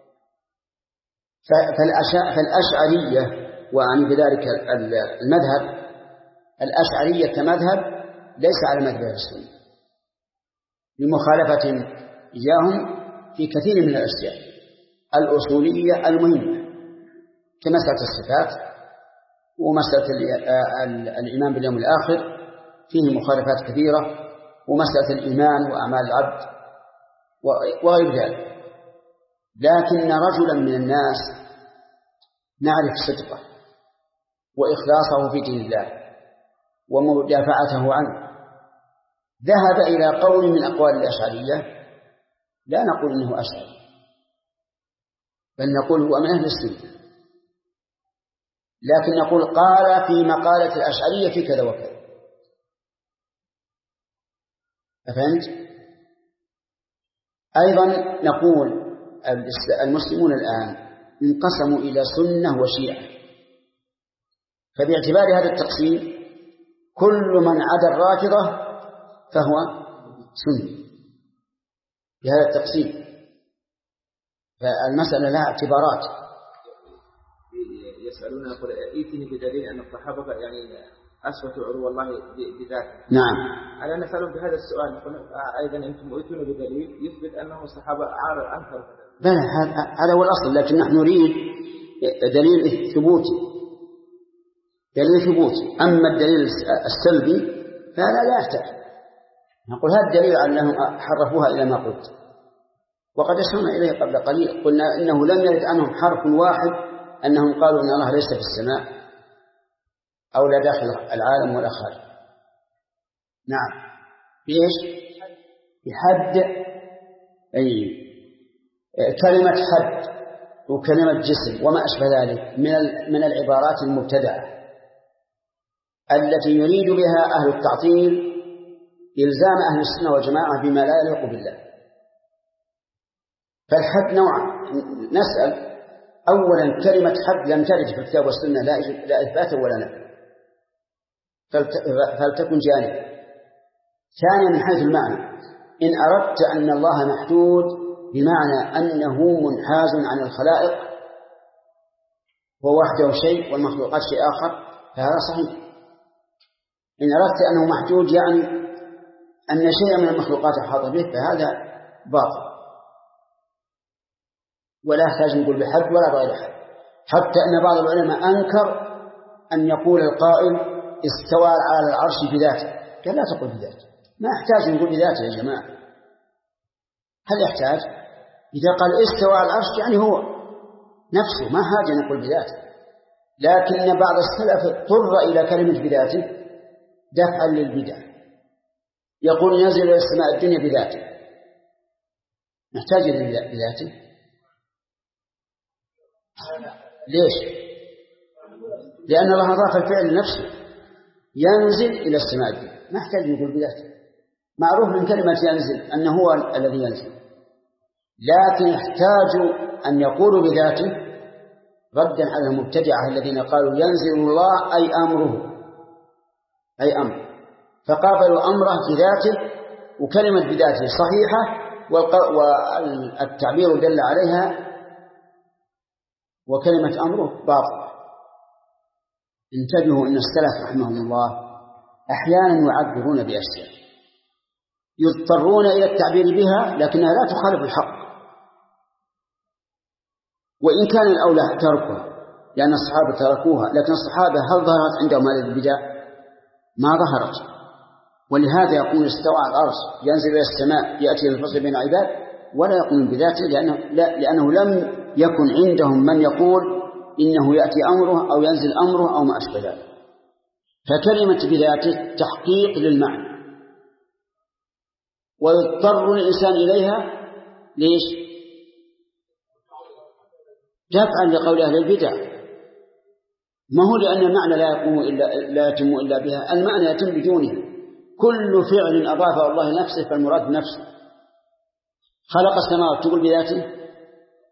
فالأشعرية، وأعني بذلك المذهب، الأشعرية كمذهب ليس على مذهب أهل السنة لمخالفة إياهم في كثير من الأشياء الأصولية المهمة كمسألة الصفات ومسألة الإيمان باليوم الآخر فيه مخالفات كثيرة، ومسألة الإيمان وأعمال العبد وغير ذلك. لكن رجلا من الناس نعرف صدقه وإخلاصه في دين الله ومدافعته عنه ذهب إلى قول من أقوال الأشعرية، لا نقول إنه أشعري، بل نقول هو من أهل السنة، لكن نقول قال في مقالة الأشعرية في كذا وكذا. أفهمت؟ أيضا نقول المسلمون الآن انقسموا إلى سنة وشيعة، فباعتبار هذا التقسيم كل من عدا الرافضة فهو سني بهذا التقسيم. فالمسألة لها اعتبارات. يسألون يقول ائتني بدليل أن الصحابة يعني أثبتوا علو الله بذاته. نعم. أنا نسألهم بهذا السؤال أيضا أنتم ائتوني بدليل يثبت أنه الصحابة أنكروا بلى هذا هو الأصل، لكن نحن نريد دليل ثبوتي، دليل ثبوتي. أما الدليل السلبي فهذا لا يحتاج. نقول هذا الدليل على أنهم حرفوها إلى ما قلت، وقد أشرنا إليه قبل قليل، قلنا إنه لم يرد عنهم حرف واحد أنهم قالوا إن الله ليس في السماء أو لا داخل العالم ولا خارج. نعم. بإيش؟ بحد أي كلمة حد وكلمة جسم وما أشبه ذلك من العبارات المبتدعة التي يريد بها أهل التعطيل إلزام أهل السنة والجماعة بما لا يليق بالله. فالحد نوعا. نسأل أولا كلمة حد لم ترد في الكتاب والسنة لا إثباتا ولا نفيا، فلتكن جانب. ثانيا من حيث المعنى، إن أردت أن الله محدود بمعنى أنه منحاز عن الخلائق ووحده شيء والمخلوقات شيء آخر فهذا صحيح. إن أردت أنه محدود يعني أن شيئا من المخلوقات أحاط به فهذا باطل، ولا يحتاج نقول بحد ولا بغير حد. حتى أن بعض العلماء أنكر أن يقول القائل استوى على العرش بذاته، قال لا تقول بذاته، ما يحتاج نقول بذاته يا جماعة. هل يحتاج؟ إذا قال استوى على العرش يعني هو نفسه، ما حاجة نقول بذاته. لكن بعض السلف اضطر إلى كلمة بذاته دفعا للبدع، يقول ينزل إلى السماء الدنيا بذاته، نحتاج بذاته. ليش؟ لأن الله أضاف الفعل لنفسه، ينزل إلى السماء الدنيا، ما يحتاج نقول بذاته. معروف من كلمة ينزل أنه هو الذي ينزل، لكن يحتاج أن يقولوا بذاته ردا على المبتدعة الذين قالوا ينزل الله أي أمره، أي أمر، فقابلوا أمره بذاته، وكلمة بذاته صحيحة والتعبير دل عليها، وكلمة أمره باطلة. انتبهوا أن السلف رحمهم الله أحيانا يعبرون بأشياء يضطرون إلى التعبير بها لكنها لا تخالف الحق، وإن كان الأولى تركها لأن الصحابة تركوها، لكن الصحابة هل ظهرت عندهم هذه البدع؟ ما ظهرت. ولهذا يقول استوى على العرش ينزل إلى السماء يأتي للفصل بين العباد، ولا يقول بذاته لأنه لم يكن عندهم من يقول إنه يأتي أمره أو ينزل أمره أو ما أشبه ذلك. فكلمة بذاته تحقيق للمعنى، ويضطر الإنسان إليها ليش؟ دفعا لقول أهل البدع. ما هو لأن المعنى لا يتم إلا بها، المعنى يتم بدونه. كل فعل أضافه الله لنفسه فالمراد بنفسه. خلق السماوات تقول بذاته؟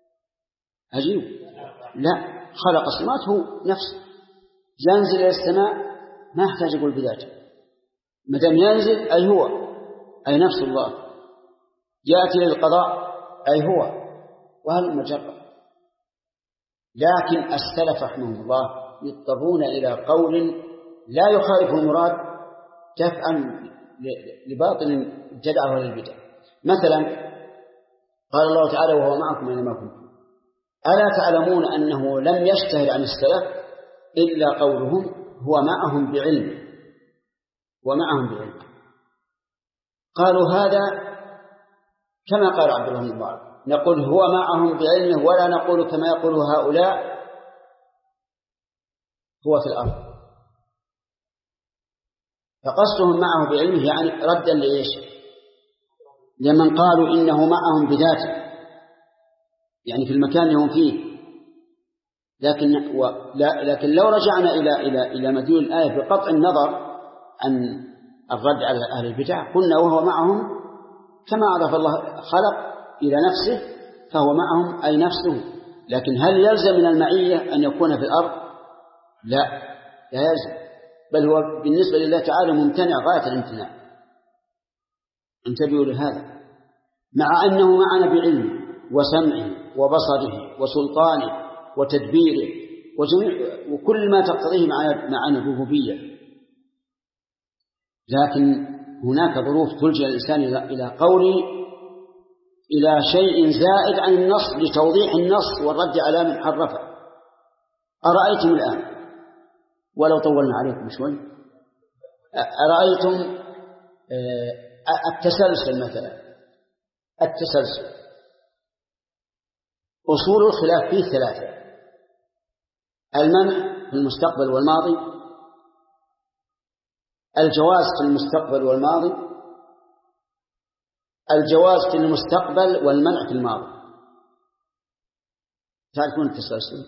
عجيب. لا، خلق السماوات هو نفسه، ينزل إلى السماء ما يحتاج يقول بذاته، مدام ينزل أي هو، أي نفس الله، يأتي للقضاء أي هو، وهل المجرد. لكن السلف رحمه الله يضطرون إلى قول لا يخالف المراد دفعا لباطل الجدع والبدع. مثلا قال الله تعالى وهو معكم أينما كنتم، ألا تعلمون أنه لم يشتهر عن السلف إلا قولهم هو معهم بعلم، ومعهم بعلم. قالوا هذا كما قال عبد الله بن مبارك، نقول هو معهم بعلمه ولا نقول كما يقول هؤلاء هو في الأرض. فقصدهم معه بعلمه يعني ردا لإيش؟ لمن قالوا إنه معهم بذاته، يعني في المكان هم فيه. لكن لو رجعنا إلى مدلول الآية بقطع النظر عن الرد على أهل البدع قلنا وهو معهم كما عرف الله خلق إلى نفسه فهو معهم أي نفسه. لكن هل يلزم من المعية أن يكون في الأرض؟ لا يلزم، بل هو بالنسبة لله تعالى ممتنع غاية الامتناع. انتبهوا لهذا، مع أنه معنا بعلمه وسمعه وبصره وسلطانه وتدبيره وكل ما تقتضيه معنا الربوبية. لكن هناك ظروف تلجأ الإنسان إلى قول إلى شيء زائد عن النص لتوضيح النص والرد على من حرفه. أرأيتم الآن ولو طولنا عليكم شوي، أرأيتم التسلسل مثلا، التسلسل أصول الخلاف فيه ثلاثة: المنع في المستقبل والماضي، الجواز في المستقبل والماضي، الجواز في المستقبل والمنع في الماضي. تعرفون التسلسل؟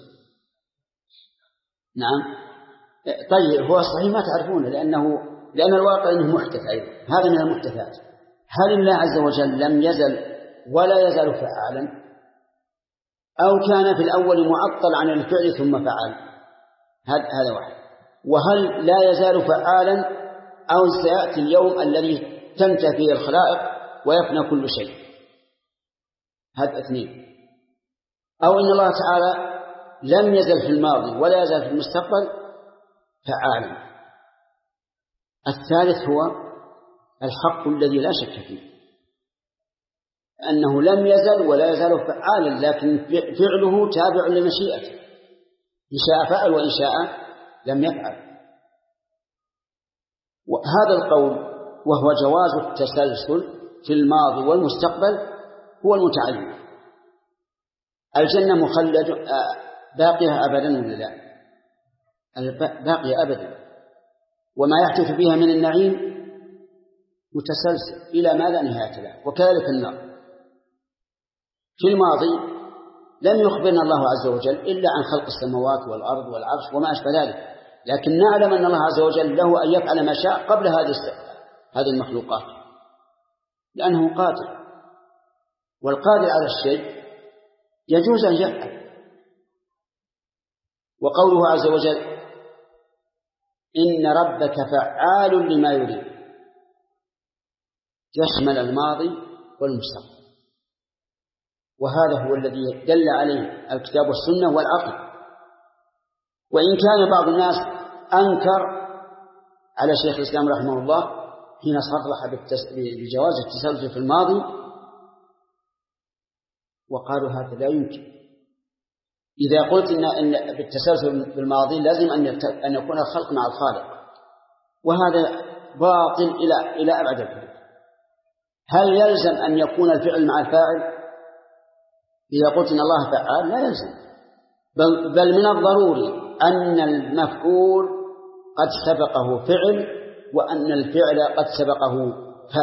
نعم. طيب هو صحيح ما تعرفونه لأن الواقع أنه محدث أيضا، هذا من المحدثات. هل الله عز وجل لم يزل ولا يزال فعالا، أو كان في الأول معطل عن الفعل ثم فعل؟ هذا واحد. وهل لا يزال فعالا أو سيأتي اليوم الذي تنتهي فيه الخلائق ويفنى كل شيء؟ هذا اثنين. أو إن الله تعالى لم يزل في الماضي ولا يزال في المستقبل فعالا. الثالث هو الحق الذي لا شك فيه، أنه لم يزل ولا يزال فعالا، لكن فعله تابع لمشيئته، إن شاء فعل وإن شاء لم يفعل. وهذا القول وهو جواز التسلسل في الماضي والمستقبل هو المتعين. الجنة مخلد باقية أبدا ولا لا؟ باقية أبدا، وما يحدث فيها من النعيم متسلسل إلى ما لا نهاية له. وكذلك النار. في الماضي لم يخبرنا الله عز وجل إلا عن خلق السماوات والأرض والعرش وما أشبه ذلك، لكن نعلم أن الله عز وجل له أن يفعل ما شاء قبل هذه المخلوقات، لأنه قادر، والقادر على الشيء يجوز أن يفعل. وقوله عز وجل إن ربك فعال لما يريد يشمل الماضي والمستقبل، وهذا هو الذي دل عليه الكتاب والسنة والعقل. وإن كان بعض الناس أنكر على شيخ الإسلام رحمه الله حين صرح بجواز التسلسل في الماضي، وقالوا هذا لا يمكن. إذا قلت إن بالتسلسل في الماضي لازم أن يكون الخلق مع الخالق، وهذا باطل إلى أبعد الحدود. هل يلزم أن يكون الفعل مع الفاعل؟ إذا قلت إن الله فعال لا يلزم، بل من الضروري أن المفعول قد سبقه فعل، وأن الفعل قد سبقه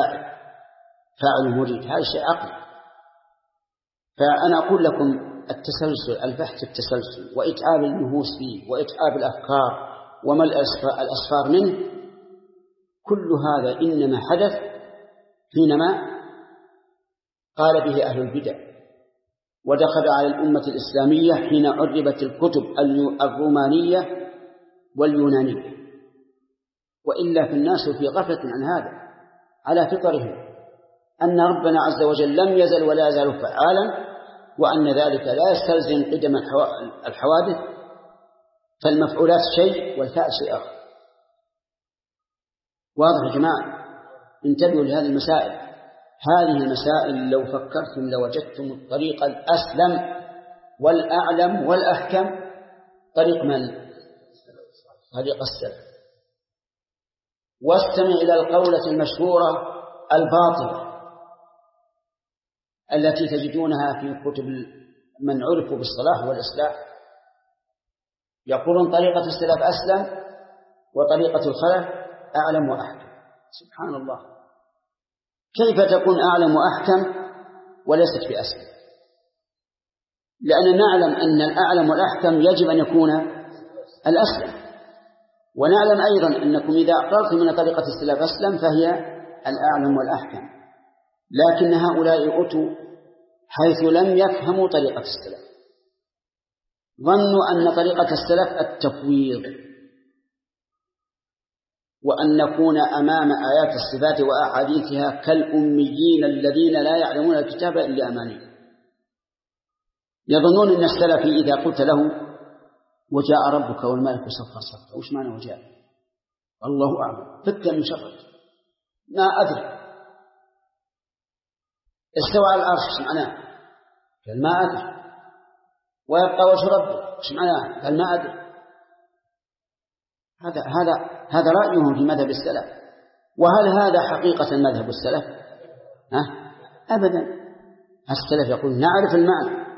فاعل مريد. هذا شيء عقلي. فأنا أقول لكم التسلسل، البحث التسلسل وإتعاب النفوس فيه وإتعاب الأفكار وما الأسفار منه، كل هذا إنما حدث حينما قال به أهل البدع ودخل على الأمة الإسلامية حين عربت الكتب الرومانية واليونانية، وإلا فالناس في غفلة عن هذا على فطرهم، أن ربنا عز وجل لم يزل ولا يزال فعالا، وأن ذلك لا يستلزم قدم الحوادث، فالمفعولات شيء والفعل شيء آخر. واضح يا جماعة؟ انتبهوا لهذه المسائل. هذه المسائل لو فكرتم لوجدتم الطريق الأسلم والأعلم والأحكم طريق من؟ طريق السلف. واستمع إلى القولة المشهورة الباطلة التي تجدونها في كتب من عرفوا بالصلاح والإصلاح، يقولون طريقة السلف أسلم وطريقة الخلف أعلم وأحكم. سبحان الله، كيف تكون أعلم وأحكم وليست بأسلم؟ لأننا نعلم أن الأعلم والأحكم يجب أن يكون الأسلم، ونعلم أيضا أنكم إذا أقررتم من طريقة السلف أسلم فهي الأعلم والأحكم، لكن هؤلاء أتوا حيث لم يفهموا طريقة السلف، ظنوا أن طريقة السلف التفويض، وأن نكون أمام آيات الصفات وأحاديثها كالأميين الذين لا يعلمون الكتاب إلا أماني. يظنون أن السلفي إذا قلت له وجاء ربك والملك صفا صفا، وش معنى وجاء؟ الله أعلم، فك من شرك، ما أدري. استوى على العرش، وش معناه؟ قال ما أدري. ويبقى وجه ربك، وش معناه؟ قال ما أدري. هذا رأيهم في مذهب السلف. وهل هذا حقيقة مذهب السلف؟ أبدا. السلف يقول نعرف المعنى،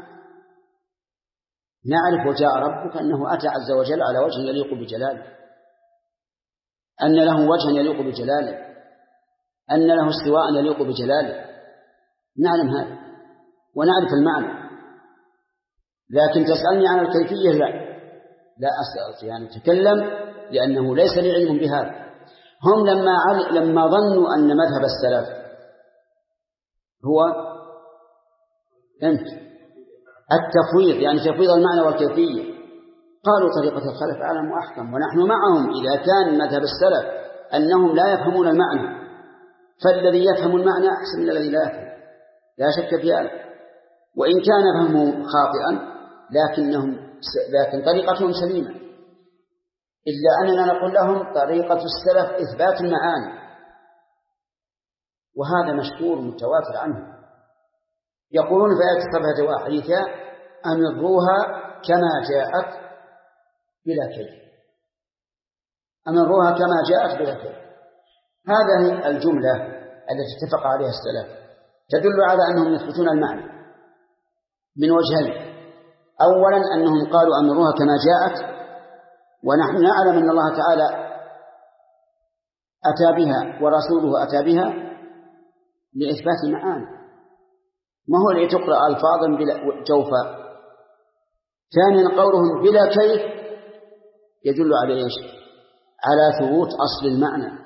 نعرف وجاء ربك أنه أتى عز وجل على وجه يليق بجلاله، أن له وجها يليق بجلاله، أن له استواء يليق بجلاله، نعلم هذا ونعرف المعنى. لكن تسألني عن الكيفية لا أستطيع أن أتكلم، لأنه ليس لي علم بهذا. هم لما ظنوا أن مذهب السلف هو التفويض، يعني تفويض المعنى والكيفية، قالوا طريقة الخلف أعلم وأحكم. ونحن معهم إذا كان مذهب السلف أنهم لا يفهمون المعنى، فالذي يفهم المعنى أحسن من الذي لا يفهم، لا شك في هذا. وإن كان فهمه خاطئا لكن طريقتهم سليمة، إلا أننا نقول لهم طريقة السلف إثبات المعاني، وهذا مشهور متواتر عنه. يقولون في آية الصفحة وأحاديثها أمروها كما جاءت بلا كيف، أمروها كما جاءت بلا كيف. هذه الجملة التي اتفق عليها السلف تدل على أنهم يثبتون المعنى من وجهين. أولا أنهم قالوا أمروها كما جاءت، ونحن نعلم أن الله تعالى أتى بها ورسوله أتى بها لإثبات المعاني، ما هو لتقرأ ألفاظا بلا جوفا. ثانيا قولهم بلا كيف يدل على إيش؟ على ثبوت أصل المعنى،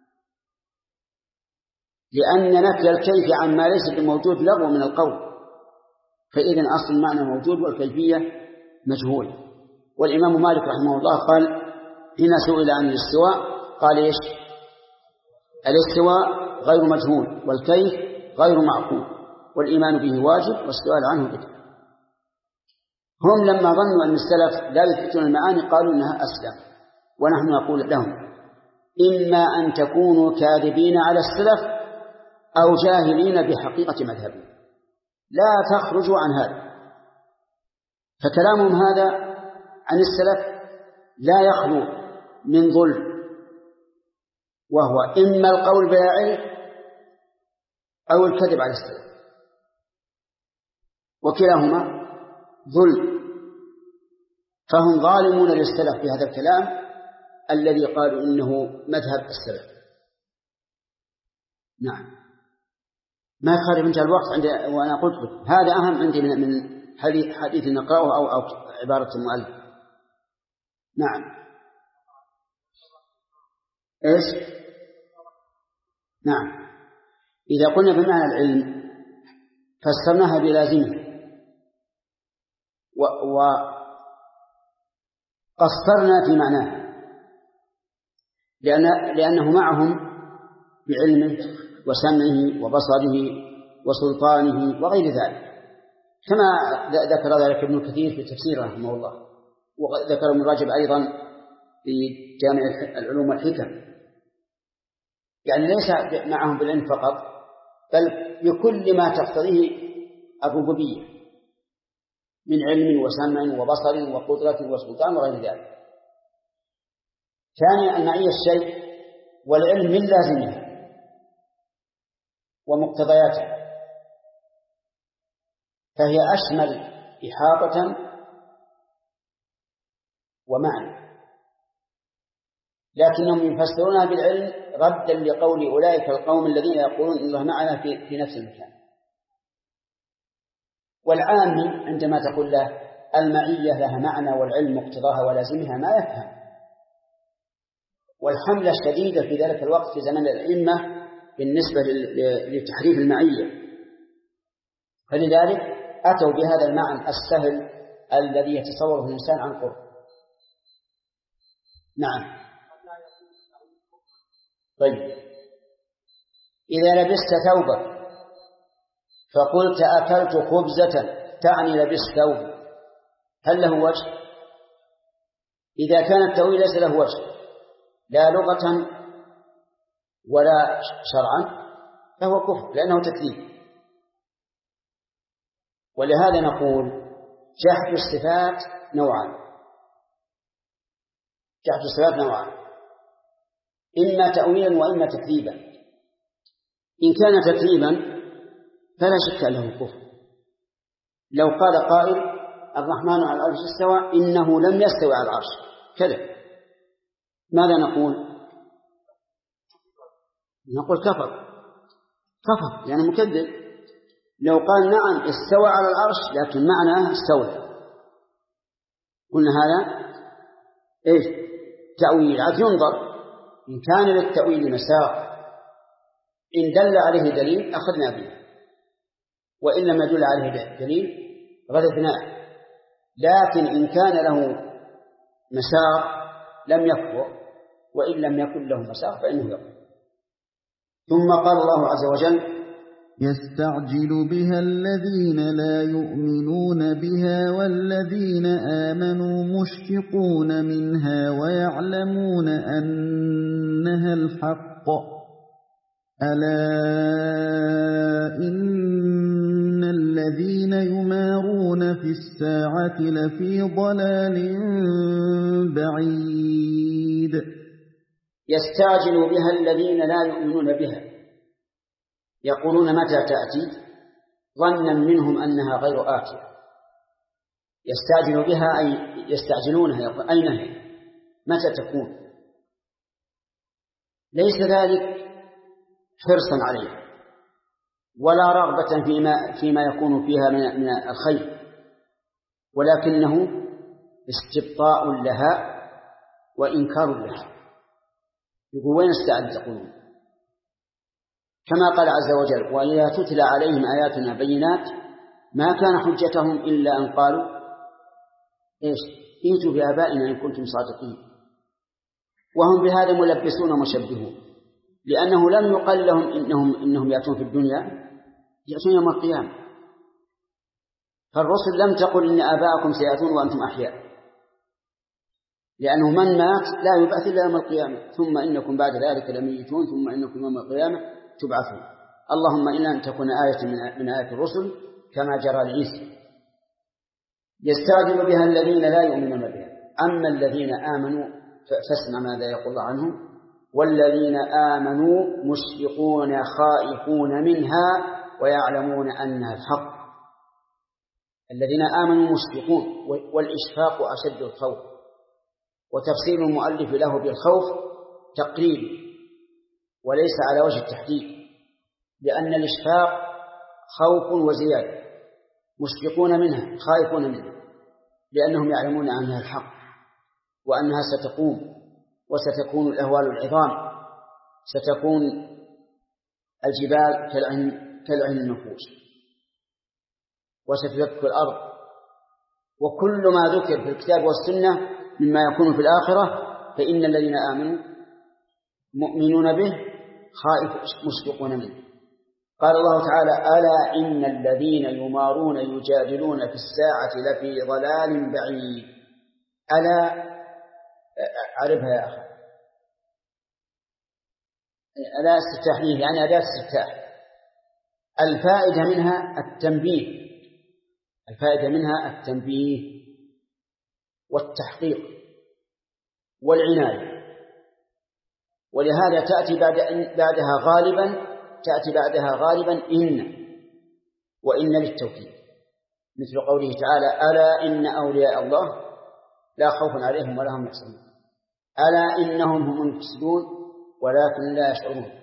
لأن نفي الكيف عما ليس بموجود لغو من القول، فإذن أصل المعنى موجود والكيفية مجهول. والإمام مالك رحمه الله قال حين سئل عن الاستواء قال إيش؟ الاستواء غير مجهول والكيف غير معقول، والإيمان به واجب والسؤال عنه بدعة. هم لما ظنوا أن السلف لا يثبتون المعاني قالوا إنها أسلم، ونحن نقول لهم إما أن تكونوا كاذبين على السلف أو جاهلين بحقيقة مذهبهم، لا تخرجوا عن هذا. فكلامهم هذا عن السلف لا يخلو من ظلم، وهو إما القول بلا علم أو الكذب على السلف، وكلاهما ظلم. فهم ظالمون للسلف في هذا الكلام الذي قالوا إنه مذهب السلف. نعم، ما خارج انتهى الوقت عندي، وأنا قلت لك هذا أهم عندي من حديث نقرأه أو عبارة المؤلف. نعم، إيش؟ نعم، إذا قلنا بمعنى العلم فسرناها بلازمه، وقصرنا في معناه لأنه معهم بعلمه وسمعه وبصره وسلطانه وغير ذلك، كما ذكر ذلك ابن كثير في تفسيره رحمه الله، وذكر ابن رجب أيضا في جامع العلوم والحكم. يعني ليس معهم بالعلم فقط، بل بكل ما تقتضيه الربوبية من علم وسمع وبصر وقدرة وسلطان وغير ذلك. ثانيا المعية الشيء والعلم من لازمها ومقتضياتها، فهي أشمل إحاطة ومعنى، لكنهم يفسرونها بالعلم ردا لقول أولئك القوم الذين يقولون إن الله معنا في نفس المكان. والعامي عندما تقول له المعية لها معنى والعلم مقتضاها ولازمها ما يفهم، والحملة الشديدة في ذلك الوقت في زمن الأئمة بالنسبة لتحريف المعية، فلذلك أتوا بهذا المعنى السهل الذي يتصوره الإنسان عن قرب. نعم. طيب، إذا لبست ثوبا فقلت أكلت خبزة تعني لبست ثوب، هل له وجه؟ إذا كان التأويل ليس له وجه لا لغة ولا شرعا فهو كفر لأنه تكذيب. ولهذا نقول جحد الصفات نوعان، جحد الصفات نوعان، إما تأويلا وإما تكذيبا. إن كان تكذيبا فلا شك له كفر. لو قال قائل الرحمن على العرش استوى إنه لم يستوي على العرش كذا، ماذا نقول؟ نقول كفر يعني مكذب. لو قال نعم استوى على العرش لكن معناه استولى، قلنا هذا إيش؟ تأويل. عاد ينظر إن كان للتأويل مساق، إن دل عليه دليل أخذنا به، وإن لم يدل عليه دليل رددناه. لكن إن كان له مساق لم يكفر، وإن لم يكن له مساق فإنه يكفر. ثم قال الله عز وجل يستعجل بها الذين لا يؤمنون بها والذين آمنوا مشفقون منها ويعلمون أنها الحق ألا إن الذين يمارون في الساعة لفي ضلال بعيد. يستعجل بها الذين لا يؤمنون بها، يقولون متى تأتي ظنا منهم أنها غير آتية. يستعجل بها أي يستعجلونها، يقول أين هي؟ متى تكون؟ ليس ذلك حرصا عليها ولا رغبة فيما يكون فيها من الخير، ولكنه استبطاء لها وإنكار لها. يقول وين استعد تقولون؟ كما قال عز وجل وإذا تتلى عليهم آياتنا بينات ما كان حجتهم إلا أن قالوا إيش؟ ائتوا بآبائنا إن كنتم صادقين. وهم بهذا ملبسون ومشبهون، لأنه لم يقل لهم إنهم يأتون في الدنيا، يأتون يوم القيامة. فالرسل لم تقل إن آباءكم سيأتون وأنتم أحياء، لأنه من مات لا يبعث إلا يوم القيامة، ثم إنكم بعد ذلك لميتون ثم إنكم يوم القيامة تبعثون. اللهم إلا أن تكون آية من آيات الرسل كما جرى لعيسى. يستعجل بها الذين لا يؤمنون بها. أما الذين آمنوا فاسمع ماذا يقول الله عنهم والذين آمنوا مشفقون خائفون منها ويعلمون أنها الحق. الذين آمنوا مشفقون، والإشفاق أشد الخوف، وتفسير المؤلف له بالخوف تقريب وليس على وجه التحديد، لأن الإشفاق خوف وزيادة. مشفقون منها خائفون منها لأنهم يعلمون أنها الحق وأنها ستقوم وستكون الأهوال العظام، ستكون الجبال كالعهن النفوس، وستدك الأرض وكل ما ذكر في الكتاب والسنة مما يكون في الآخرة فإن الذين آمنوا مؤمنون به خائف مشفقون منه. قال الله تعالى: ألا إن الذين يمارون يجادلون في الساعة لفي ضلال بعيد. ألا، عرفها يا أخي، ألا استفتاحيه يعني أداة استفتاح. الفائدة منها التنبيه، الفائدة منها التنبيه والتحقيق والعناية، ولهذا تأتي بعدها غالبا إن، وإن للتوكيد، مثل قوله تعالى: ألا إن أولياء الله لا خوف عليهم ولا هم يحزنون. ألا إنهم هم المفسدون ولكن لا يشعرون.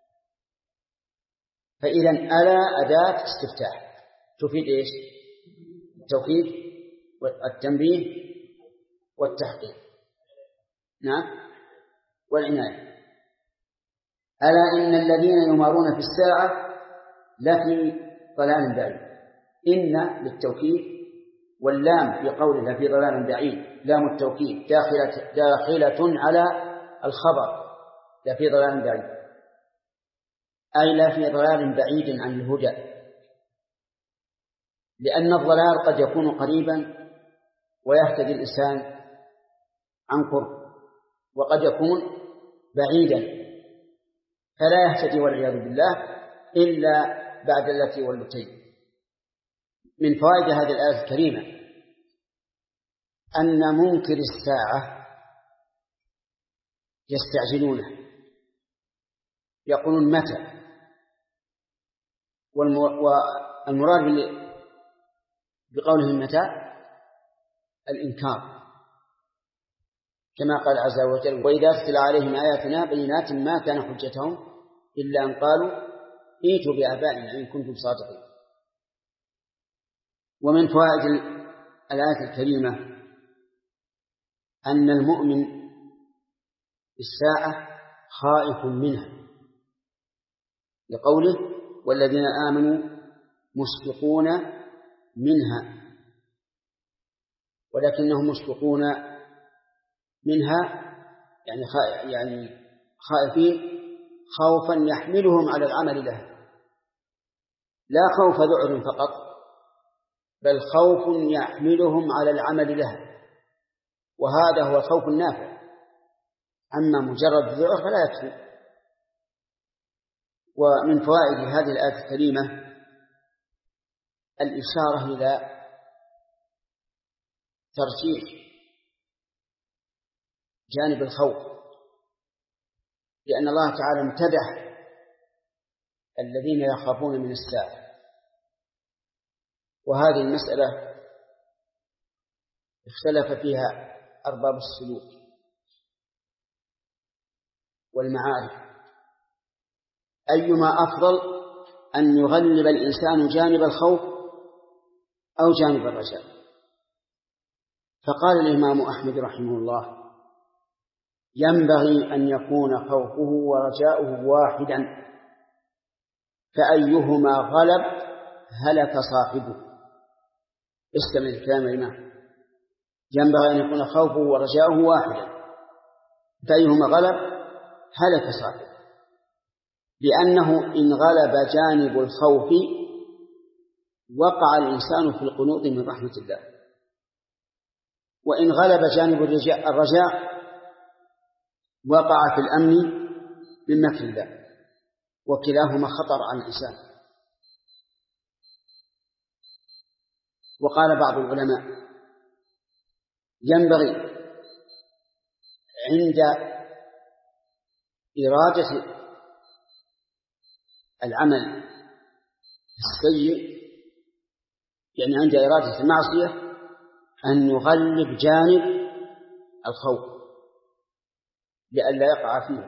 فإذا ألا أداة استفتاح تفيد إيش؟ التوكيد والتنبيه والتحقيق، نعم، والعناية. ألا إن الذين يمارون في الساعة لفي ضلال بعيد. إن للتوكيد، واللام في قوله لفي ضلال بعيد لام التوكيد داخلة على الخبر لفي ضلال بعيد، أي لفي ضلال بعيد عن الهدى، لأن الضلال قد يكون قريبا ويهتدي الإنسان عن قرب، وقد يكون بعيدا فلا يهتدي والعياذ بالله إلا بعد التي والتين. من فوائد هذه الآية الكريمة أن منكر الساعة يستعجلونه، يقولون متى، والمراد بقوله متى الإنكار، كما قال عز وجل: وإذا تتلى عليهم آياتنا بينات ما كان حجتهم إلا أن قالوا ائتوا بآبائنا إن كنتم صادقين. ومن فوائد الآية الكريمة أن المؤمن بالساعة خائف منها، لقوله: والذين آمنوا مشفقون منها، ولكنهم مشفقون منها يعني خائفين خوفا يحملهم على العمل لها، لا خوف ذعر فقط، بل خوف يحملهم على العمل لها، وهذا هو الخوف النافع. أما مجرد الذعر فلا يكفي. ومن فوائد هذه الآية الكريمة الإشارة إلى ترجيح جانب الخوف، لأن الله تعالى امتدح الذين يخافون من الساعة، وهذه المسألة اختلف فيها أرباب السلوك والمعارف أيما أفضل، أن يغلب الإنسان جانب الخوف أو جانب الرجاء. فقال الإمام أحمد رحمه الله: ينبغي أن يكون خوفه ورجاؤه واحدا، فأيهما غلب هلك صاحبه. استمع الكلام الإمام: ينبغي أن يكون خوفه ورجاؤه واحدا، فأيهما غلب هلك صاحبه، لأنه إن غلب جانب الخوف وقع الإنسان في القنوط من رحمة الله، وإن غلب جانب الرجاء وقع في الأمن من مكر الله، وكلاهما خطر على الإنسان. وقال بعض العلماء: ينبغي عند إرادة العمل السيء، يعني عند إرادة المعصية، أن يغلب جانب الخوف لئلا يقع فيه،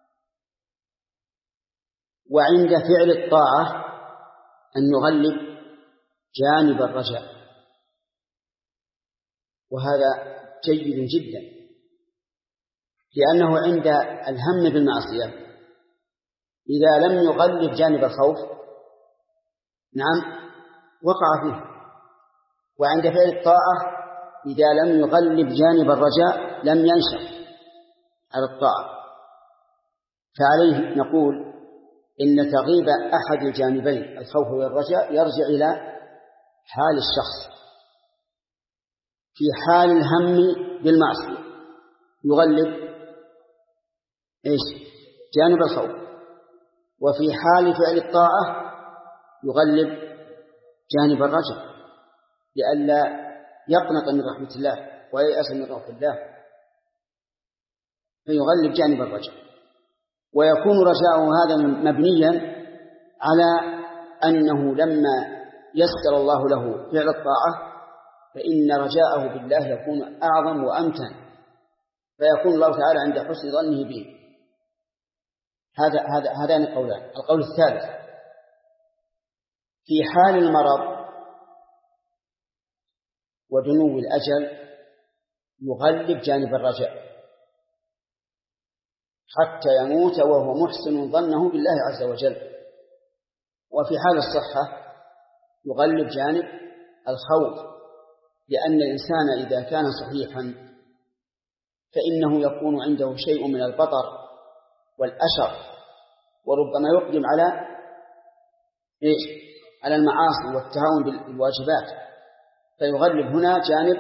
وعند فعل الطاعة أن يغلب جانب الرجاء، وهذا جيد جدا، لأنه عند الهم بالمعصية إذا لم يغلب جانب الخوف نعم وقع فيه، وعند فعل الطاعة إذا لم يغلب جانب الرجاء لم ينشأ على الطاعة، فعليه نقول إن تغيب أحد الجانبين الخوف والرجاء يرجع إلى حال الشخص. في حال الهم بالمعصية يغلب جانب الخوف، وفي حال فعل الطاعة يغلب جانب الرجاء لئلا يقنط من رحمة الله وييأس من روح الله، فيغلب جانب الرجاء. ويكون رجاؤه هذا مبنيا على أنه لما يسر الله له فعل الطاعة فإن رجاءه بالله يكون أعظم وأمتن، فيكون الله تعالى عند حسن ظنه به. هذان القولان. القول الثالث في حال المرض ودنو الأجل يغلب جانب الرجاء حتى يموت وهو محسن ظنه بالله عز وجل. وفي حال الصحة يغلب جانب الخوف، لأن الإنسان إذا كان صحيحا فإنه يكون عنده شيء من البطر والأشر، وربما يقدم على المعاصي والتهاون بالواجبات، فيغلب هنا جانب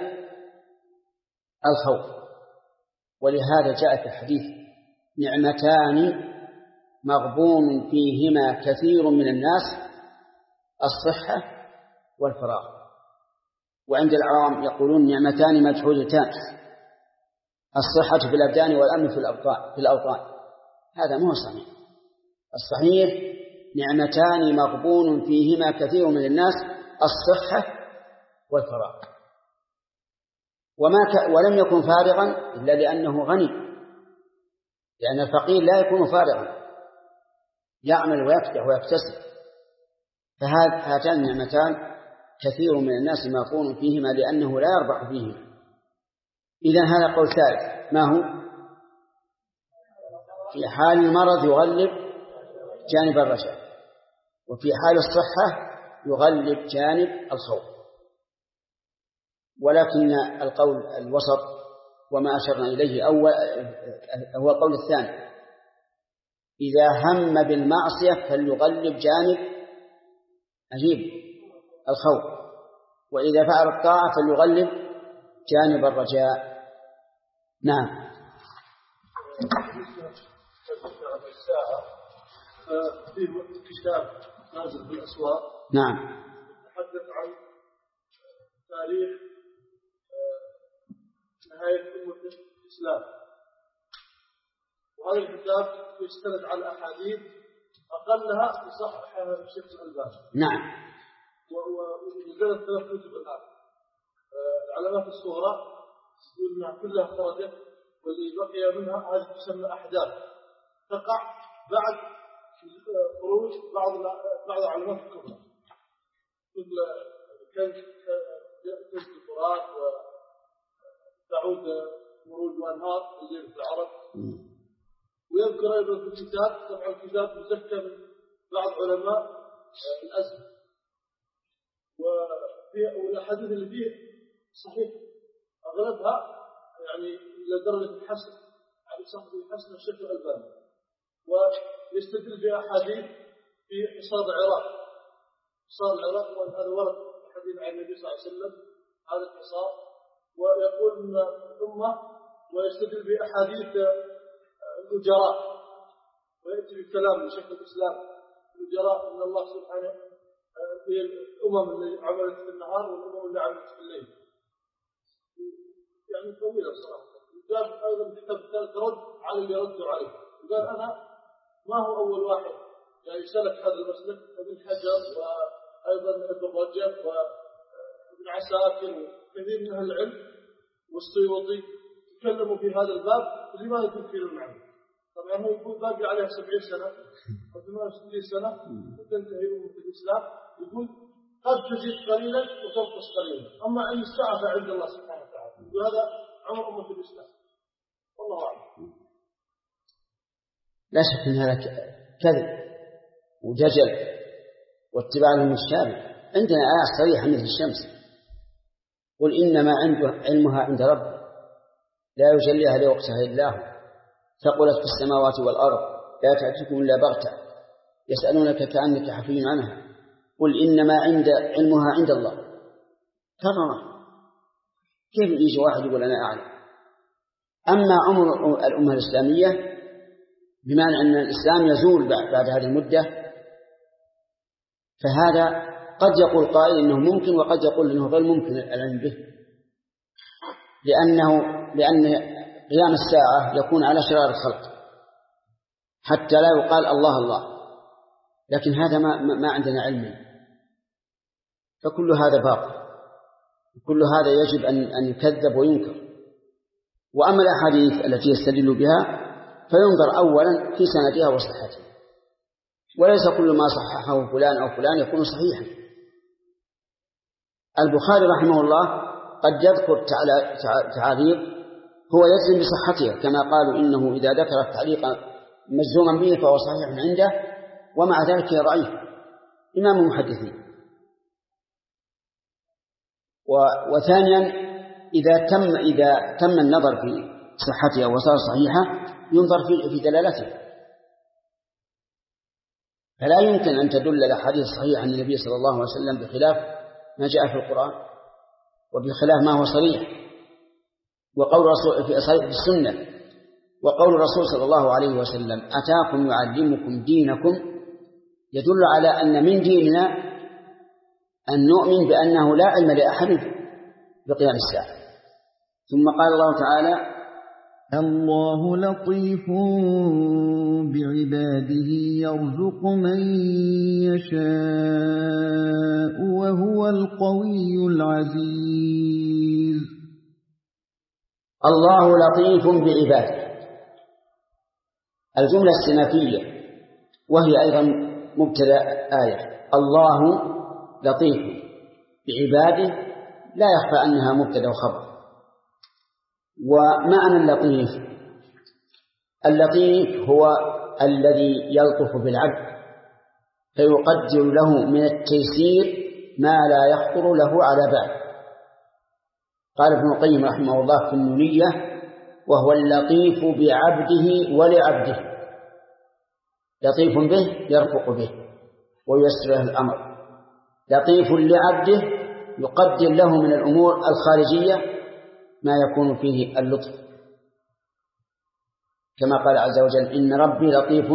الخوف. ولهذا جاء في الحديث: نعمتان مغبون فيهما كثير من الناس، الصحة والفراغ. وعند العوام يقولون نعمتان مجهولتان، الصحة في الأبدان والأمن في الأوطان. هذا مو صحيح. الصحيح نعمتان مغبون فيهما كثير من الناس، الصحة والفراغ. ولم يكن فارغا إلا لأنه غني، لأن الفقير لا يكون فارغا، يعمل ويكدح ويكتسب. فهاتان النعمتان كثير من الناس مغبون فيهما لأنه لا يربح فيهما. إذن هذا قول ثالث، ما هو؟ في حال المرض يغلب جانب الرجاء، وفي حال الصحة يغلب جانب الخوف. ولكن القول الوسط وما أشرنا إليه هو القول الثاني: إذا هم بالمعصية فليغلب جانب الخوف، وإذا فعل الطاعة فليغلب جانب الرجاء. نعم. في كتاب نازل في الأسواق نعم. يتحدث عن تاريخ نهاية أمة الإسلام، وهذا الكتاب يستند على أحاديث أقلها يصححها الشيخ الألباني. نعم. ونزلت 3 كتب الآن. العلامات الصغرى يقول أنها كلها خرجت، واللي بقي منها هذه تسمى أحداث تقع بعد خروج بعض العلامات الكبرى، مثل كنز الفرات وتعود ورود وأنهار جزيرة العرب. ويذكر أيضا في الكتاب، طبعا الكتاب مزكى من بعض علماء الأزهر، والأحاديث اللي فيه صحيح أغلبها يعني إلى درجة الحسن، يعني صحيح حسن الشيخ الألباني. ويستدل بأحاديث في حصار العراق، وأن هذا ورد حديث عن النبي صلى الله عليه وسلم هذا الحصار، ويقول أن الأمة، ويستدل بأحاديث الأجراء، ويأتي بكلام لشيخ الإسلام الأجراء أن الله سبحانه في الأمم اللي عملت في النهار والأمم اللي عملت في الليل، يعني طويلة بصراحة. وقال أيضا كتاب الثالث رد على اللي ردوا عليه، وقال أنا ما هو أول واحد يعني سلك هذا المسلك، ابن حجر وأيضا ابن رجب وابن عساكر وكثير من أهل العلم والسيوطي تكلموا في هذا الباب، لماذا تنكرون عنه؟ طبعا هو يقول باقي عليها 70 سنة أو 68 سنة وتنتهي أمة الإسلام. يقول قد تزيد قليلا وتنقص قليلا، أما أن الساعة فعند الله سبحانه وتعالى. وهذا عمر أمة الإسلام، والله أعلم. لا شك أن هذا كذب ودجل واتباع للمشابه. عندنا آيات صريحة مثل الشمس قل إنما علمها عند ربي لا يجليها لوقتها إلا هو ثقلت في السماوات والأرض لا تأتيكم إلا بغتة يسألونك كأنك حفي عنها قل إنما علمها عند الله. كرر. كيف يجي واحد يقول أنا أعلم؟ أما عمر الأمة الإسلامية بمعنى أن الإسلام يزول بعد هذه المدة، فهذا قد يقول قائل إنه ممكن وقد يقول إنه غير ممكن العلم به، لأن قيام الساعة يكون على شرار الخلق حتى لا يقال الله الله، لكن هذا ما عندنا علم، فكل هذا باطل، كل هذا يجب أن يكذب وينكر. وأما الأحاديث التي يستدل بها فينظر أولا في سندها وصحتها، وليس كل ما صححه فلان أو فلان يكون صحيحا. البخاري رحمه الله قد يذكر تعليق هو يجزم بصحتها، كما قالوا إنه إذا ذكر التعليق مجزوما به فهو صحيح عنده، ومع ذلك ضعيف، إمام المحدثين. وثانيا إذا تم النظر في صحتها وصار صحيحة ينظر في دلالته، فلا يمكن أن تدل الأحاديث الصحيحة عن النبي صلى الله عليه وسلم بخلاف ما جاء في القرآن وبخلاف ما هو صريح وقول رسول في السنة. وقول الرسول صلى الله عليه وسلم أتاكم يعلمكم دينكم يدل على أن من ديننا أن نؤمن بأنه لا علم لأحد بقيام الساعة. ثم قال الله تعالى الله لطيف بعباده يرزق من يشاء وهو القوي العزيز. الله لطيف بعباده، الجملة السنافية وهي أيضا مبتدأ آية. الله لطيف بعباده لا يخفى أنها مبتدأ وخبر. ومعنى اللطيف هو الذي يلطف بالعبد فيقدر له من التيسير ما لا يخطر له على بال. قال ابن القيم رحمه الله في النونية وهو اللطيف بعبده ولعبده، لطيف به يرفق به وييسر له الأمر، لطيف لعبده يقدر له من الأمور الخارجية ما يكون فيه اللطف، كما قال عز وجل إن ربي لطيف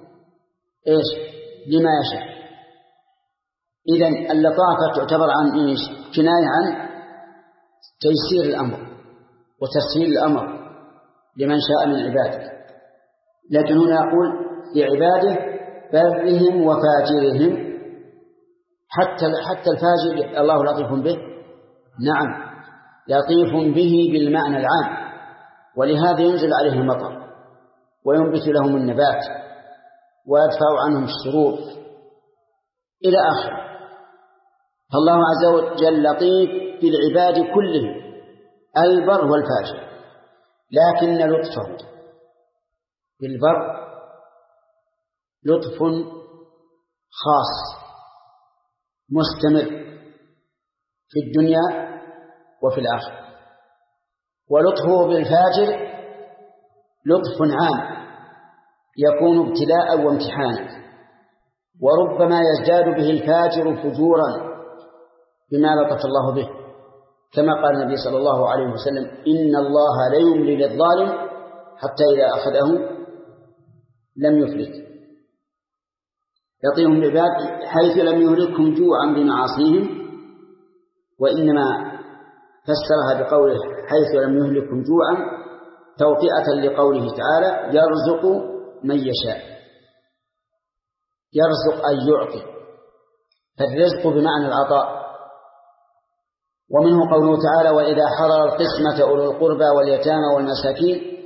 لما يشاء. إذن اللطافة تعتبر عن كناية عن تيسير الأمر وتسهيل الأمر لمن شاء من عباده. لكن هنا يقول لعباده برهم وفاجرهم، حتى الفاجر الله لطيف به. نعم لطيف به بالمعنى العام، ولهذا ينزل عليه المطر وينبت لهم النبات ويدفع عنهم الشرور إلى آخره. فالله عز وجل لطيف بالعباد كلهم البر والفاجر، لكن لطفه بالبر لطف خاص مستمر في الدنيا وفي الآخرة، ولطفه بالفاجر لطف عام يكون ابتلاء وامتحانا، وربما يزداد به الفاجر فجورا بما لطف الله به، كما قال النبي صلى الله عليه وسلم إن الله لا يملي للظالم حتى إذا أخذه لم يفلت. يطيهم العباد حيث لم يهلكهم جوعا بمعاصيهم، وإنما فسرها بقوله حيث لم يهلكهم جوعا توطئة لقوله تعالى يرزق من يشاء. يرزق أي يعطي، فالرزق بمعنى العطاء. ومنه قوله تعالى وإذا حضر القسمة أولو القربى واليتامى والمساكين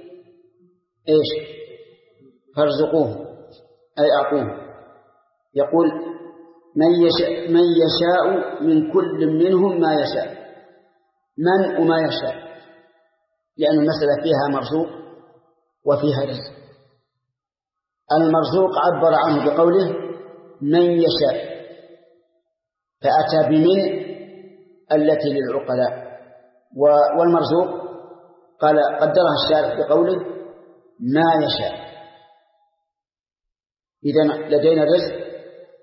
فارزقوه أي أعطوه. يقول من يشاء من كل منهم ما يشاء، من وما يشاء، لأن المسألة فيها مرزوق وفيها رزق. المرزوق عبر عنه بقوله من يشاء، فأتى بمن التي للعقلاء والمرزوق قال قدرها الشارع بقوله ما يشاء. إذن لدينا رزق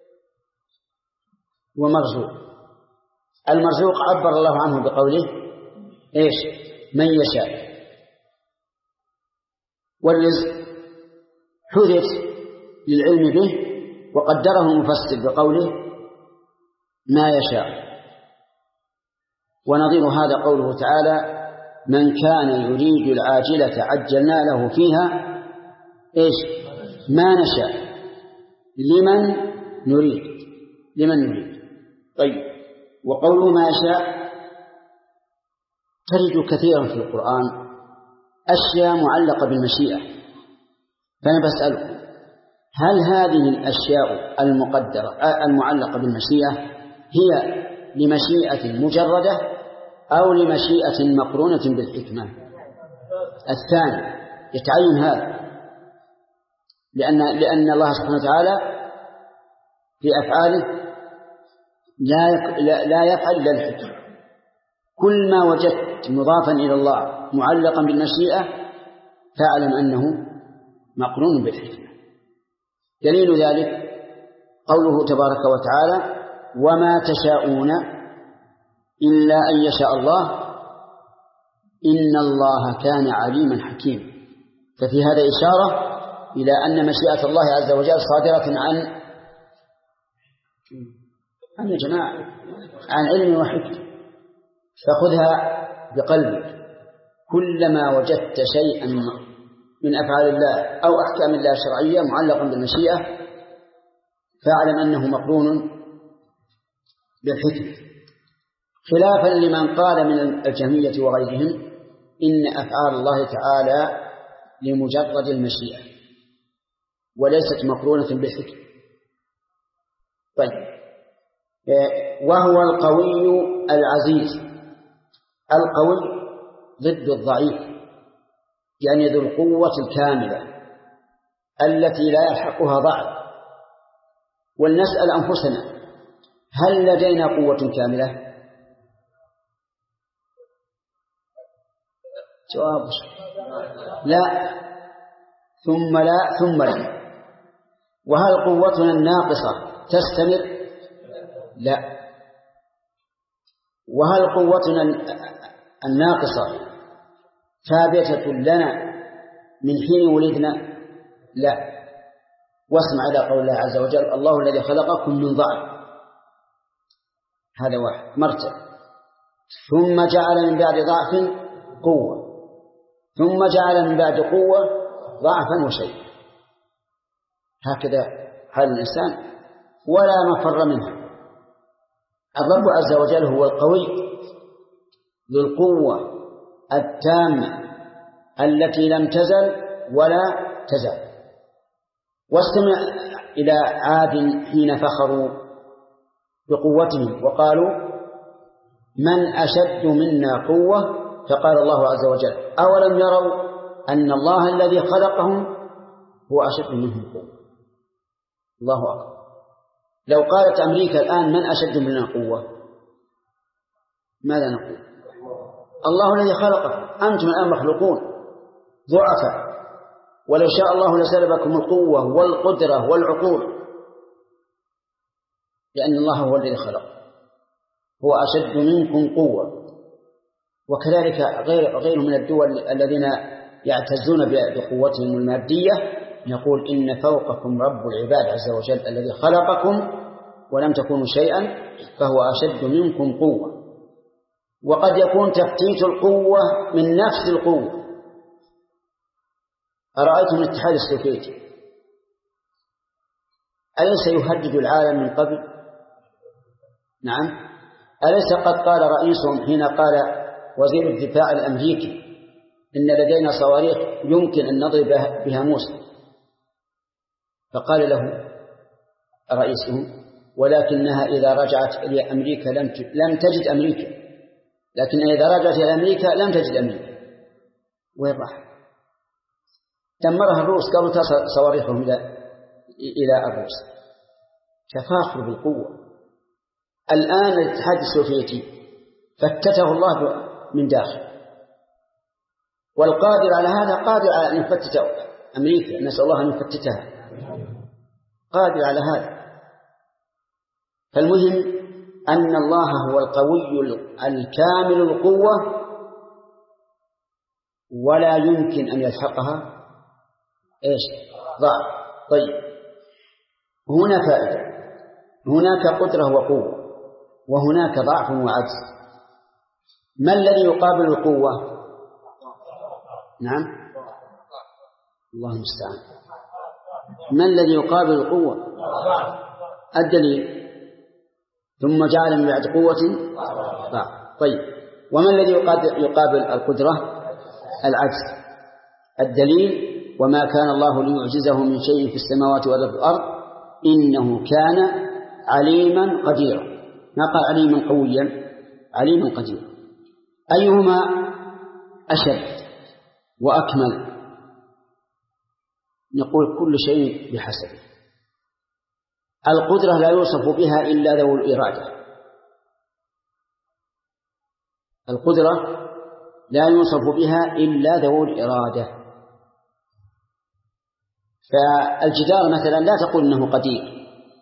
ومرزوق. المرزوق عبر الله عنه بقوله إيش؟ من يشاء. والرزق حدث للعلم به وقدره المفسر بقوله ما يشاء. ونظير هذا قوله تعالى من كان يريد العاجلة عجلنا له فيها إيش؟ ما نشاء لمن نريد. طيب، وقوله ما يشاء تجد كثيرا في القرآن أشياء معلقة بالمشيئة. فأنا بسألكم هل هذه الأشياء المعلقة بالمشيئة هي لمشيئة مجردة أو لمشيئة مقرونة بالحكمة؟ الثاني يتعين هذا، لأن الله سبحانه وتعالى في أفعاله لا يفعل إلا الحكمة. كل ما وجدت مضافا إلى الله معلقا بالمشيئة فاعلم أنه مقرون بالحكمة. دليل ذلك قوله تبارك وتعالى وما تشاءون إلا أن يشاء الله إن الله كان عليما حكيما. ففي هذا إشارة إلى أن مشيئة الله عز وجل صادرة عن جماعة عن علم وحكمة. فخذها بقلبك. كلما وجدت شيئا من أفعال الله أو أحكام الله الشرعية معلق بالمشيئة فاعلم أنه مقرون بالحكمة، خلافا لمن قال من الجهمية وغيرهم إن أفعال الله تعالى لمجرد المشيئة وليست مقرونة بالحكمة. طيب، وهو القوي العزيز. القوي ضد الضعيف، يعني ذو القوة الكاملة التي لا يلحقها ضعف. ولنسأل أنفسنا هل لدينا قوة كاملة؟ جواب لا، ثم لا، ثم لا. وهل قوتنا الناقصة تستمر؟ لا. وهل قوتنا الناقصة ثابتة لنا من حين ولدنا؟ لا. واسمع إلى قول الله عز وجل الله الذي خلقكم من ضعف، هذا واحد مرتب، ثم جعل من بعد ضعف قوة، ثم جعل من بعد قوة ضعفا وشيء. هكذا حال الإنسان ولا مفر منها. الرب عز وجل هو القوي ذو القوة التامة التي لم تزل ولا تزال. واستمع إلى عاد حين فخروا بقوتهم وقالوا من أشد منا قوة، فقال الله عز وجل أولم يروا أن الله الذي خلقهم هو أشد منهم قوة. الله أكبر. لو قالت أمريكا الآن من أشد منا قوة ماذا نقول؟ الله الذي خلقكم، أنتم الآن مخلوقون ضعفاء، ولو شاء الله لسلبكم القوة والقدرة والعقول، لأن الله هو الذي خلق، هو أشد منكم قوة. وكذلك غير من الدول الذين يعتزون بقوتهم المادية نقول إن فوقكم رب العباد عز وجل الذي خلقكم ولم تكونوا شيئا فهو أشد منكم قوة. وقد يكون تفتيت القوة من نفس القوة. أرأيتم الاتحاد السوفيتي أليس يهدد العالم من قبل؟ نعم. أليس قد قال رئيسهم حين قال وزير الدفاع الأمريكي إن لدينا صواريخ يمكن أن نضرب بها موسى، فقال له رئيسهم ولكنها إذا رجعت إلى أمريكا لم تجد أمريكا، لكن إذا رجعت إلى أمريكا لم تجد أمريكا. وين راح؟ دمرها الروس، قالوا تصل صواريخهم إلى الروس. تفاخر بالقوة. الآن الاتحاد السوفيتي فتته الله من داخل. والقادر على هذا قادر على أن يفتت أمريكا، نسأل الله أن يفتتها، قادر على هذا. فالمهم أن الله هو القوي الكامل القوة، ولا يمكن أن يلحقها ضعف. طيب، هنا فائدة، هناك قدرة وقوة، وهناك ضعف وعجز. ما الذي يقابل القوة؟ نعم، الله المستعان. ما الذي يقابل القوة؟ الدليل. ثم جعل من بعد قوة ضعف. طيب، وما الذي يقابل القدرة؟ العجز. الدليل: وما كان الله ليعجزه من شيء في السماوات ولا في الأرض إنه كان عليما قديرا. ما قال عليما قويا، عليما قديرا. أيهما أشد وأكمل؟ نقول كل شيء بحسبه. القدرة لا يوصف بها إلا ذو الإرادة، القدرة لا يوصف بها إلا ذو الإرادة. فالجدار مثلا لا تقول إنه قدير،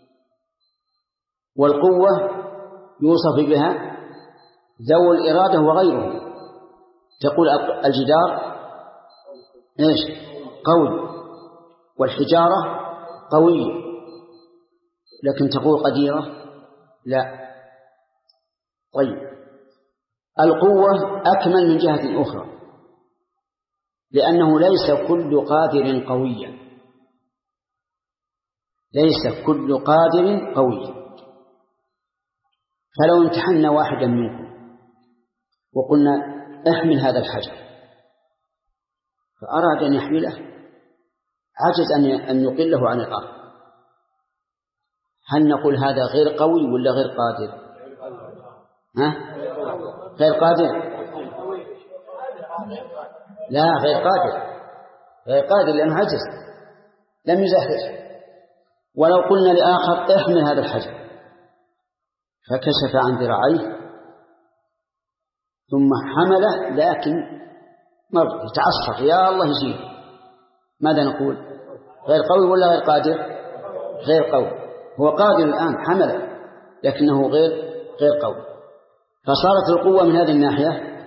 والقوة يوصف بها ذو الإرادة وغيره. تقول الجدار قوي، والحجارة قوية، لكن تقول قديرة؟ لا. طيب، القوة أكمل من جهة أخرى، لأنه ليس كل قادر قويا، ليس كل قادر قويا. فلو امتحنا واحدا منكم وقلنا احمل هذا الحجر، فأراد أن يحمله، عجز أن يقله عن الأرض، هل نقول هذا غير قوي ولا غير قادر؟ غير قادر؟ لا، غير قادر، غير قادر لأنه عجز، لم يزحزح. ولو قلنا لآخر احمل هذا الحجر فكشف عن ذراعيه ثم حمله، لكن مرض يتعصر، يا الله يزيد، ماذا نقول؟ غير قوي ولا غير قادر؟ غير قوي. هو قادر الآن، حمله، لكنه غير قوي. فصارت القوة من هذه الناحية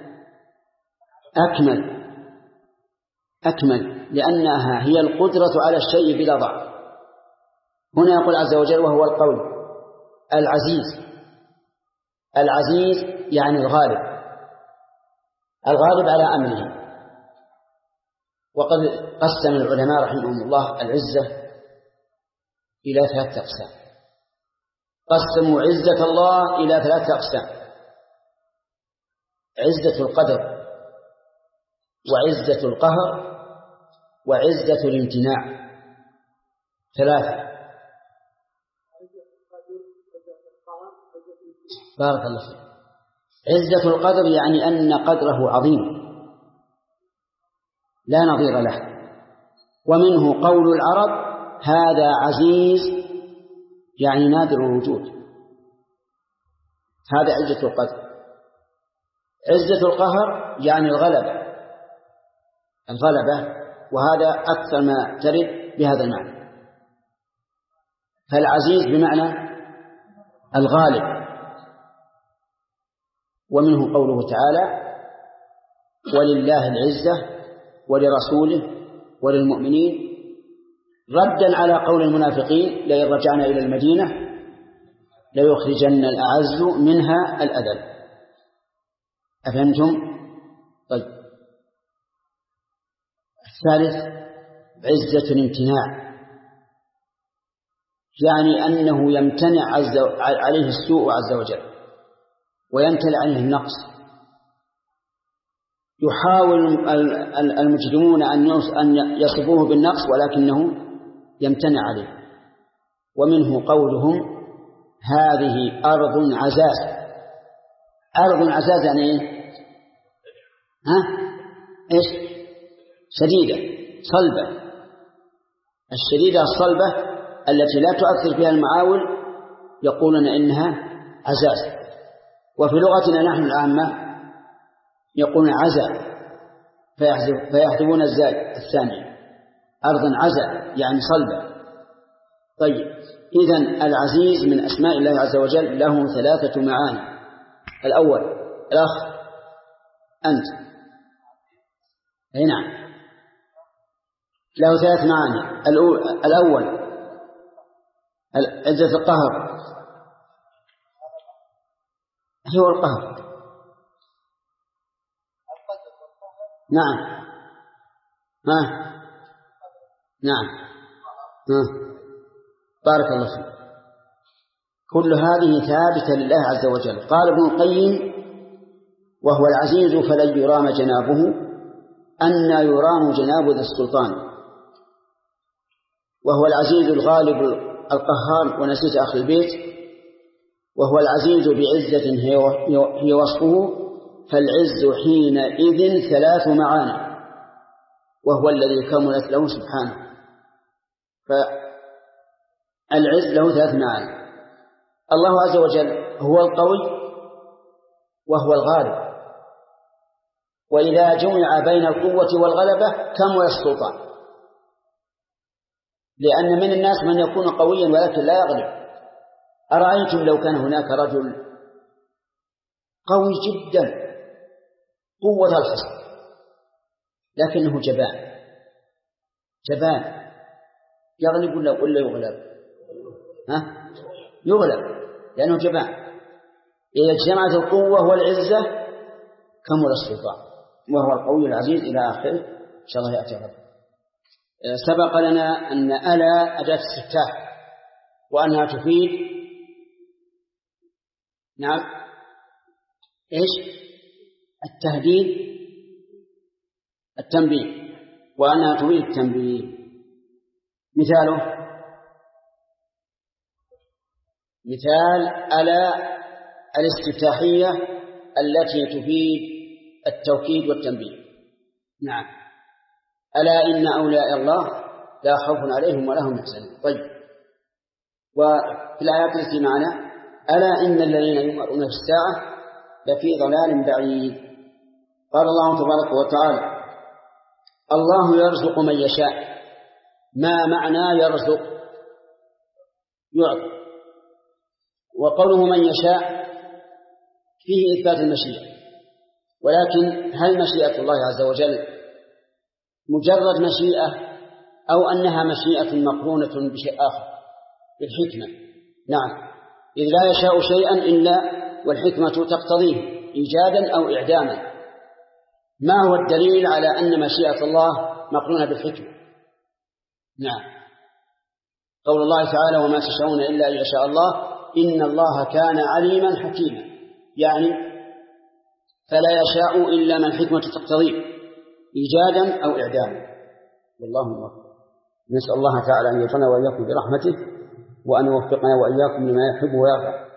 أكمل، لأنها هي القدرة على الشيء بلا ضعف. هنا يقول عز وجل: وهو القوي العزيز يعني الغالب على أمره. وقد قسم العلماء رحمهم الله العزة إلى 3 أقسام، قسموا عزة الله إلى 3 أقسام: عزة القدر، وعزة القهر، وعزة الامتناع. 3. بارك الله فيك. عزة القدر يعني أن قدره عظيم لا نظير له، ومنه قول العرب: هذا عزيز، يعني نادر الوجود. هذا عزة القدر. عزة القهر يعني الغلبة، وهذا أكثر ما ترد بهذا المعنى. فالعزيز بمعنى الغالب. ومنه قوله تعالى: ولله العزة ولرسوله وللمؤمنين، ردا على قول المنافقين: لئن رجعنا إلى المدينة ليخرجن الأعز منها الأذل. أفهمتم؟ طيب. الثالث عزة الامتناع، يعني أنه يمتنع عليه السوء عز وجل ويمتنع عنه النقص. يحاول المجرمون أن يصفوه بالنقص ولكنه يمتنع عليه. ومنه قولهم: هذه أرض عزاز. أرض عزاز يعني إيه؟ إيش؟ شديدة صلبة. الشديدة الصلبة التي لا تؤثر فيها المعاول يقولون إنها عزاز. وفي لغتنا نحن العامة يقولون عزا فيحذفون الزاد الثاني، أرضا عزا يعني صلبة. طيب، إذن العزيز من أسماء الله عز وجل له 3 معاني. الأول الأخ أنت، نعم، له 3 معاني. الأول عزة القهر، هو القهر، نعم، نعم، بارك الله فيك. كل هذه ثابتة لله عز وجل. قال ابن القيم: وهو العزيز فلن يرام جنابه، أن يرام جناب ذي السلطان. وهو العزيز الغالب القهار، ونسيت أخي البيت، وهو العزيز بعزة هي وصفه، فالعز حينئذ 3 معاني، وهو الذي كملت له سبحانه. فالعز له 3 معاني. الله عز وجل هو القوي وهو الغالب، وإذا جمع بين القوة والغلبة كمل السلطان، لأن من الناس من يكون قويا ولكن لا يغلب. أرأيتم لو كان هناك رجل قوي جدا قوة الحصن لكنه جبان يغلب ولا يغلب؟ يغلب لأنه جبان. إذا اجتمعت القوة والعزة كمل السلطان، وهو القوي العزيز إلى آخره. إن شاء الله يأتي غدا. سبق لنا أن ألا أداة استفتاح، وأنها تفيد نعم إيش؟ التهديد، التنبيه، وأنها تفيد التنبيه. مثال ألا الاستفتاحية التي تفيد التوكيد والتنبيه. نعم، ألا إن أولياء الله لا خوف عليهم ولا هم يحزنون. طيب، وفي الآيات التي معنا: ألا إن الذين يمرون في الساعة لفي ضلال بعيد. قال الله تبارك وتعالى: الله يرزق من يشاء. ما معنى يرزق؟ يعطي. وقوله من يشاء فيه إثبات المشيئة، ولكن هل مشيئة الله عز وجل مجرد مشيئة أو أنها مشيئة مقرونة بشيء آخر بالحكمة؟ نعم، إذ لا يشاء شيئا إلا والحكمة تقتضيه إيجادا أو إعداما. ما هو الدليل على أن مشيئة الله مقرونة بالحكمة؟ نعم، قول الله تعالى: وما تشاءون إلا أن يشاء الله إن الله كان عليما حكيما، يعني فلا يشاء إلا ما الحكمة تقتضيه إيجادا أو إعداما. والله موفق. نسأل الله تعالى أن يرحمنا وإياكم برحمته، وأن يوفقنا وإياكم لما يحب ويرضى.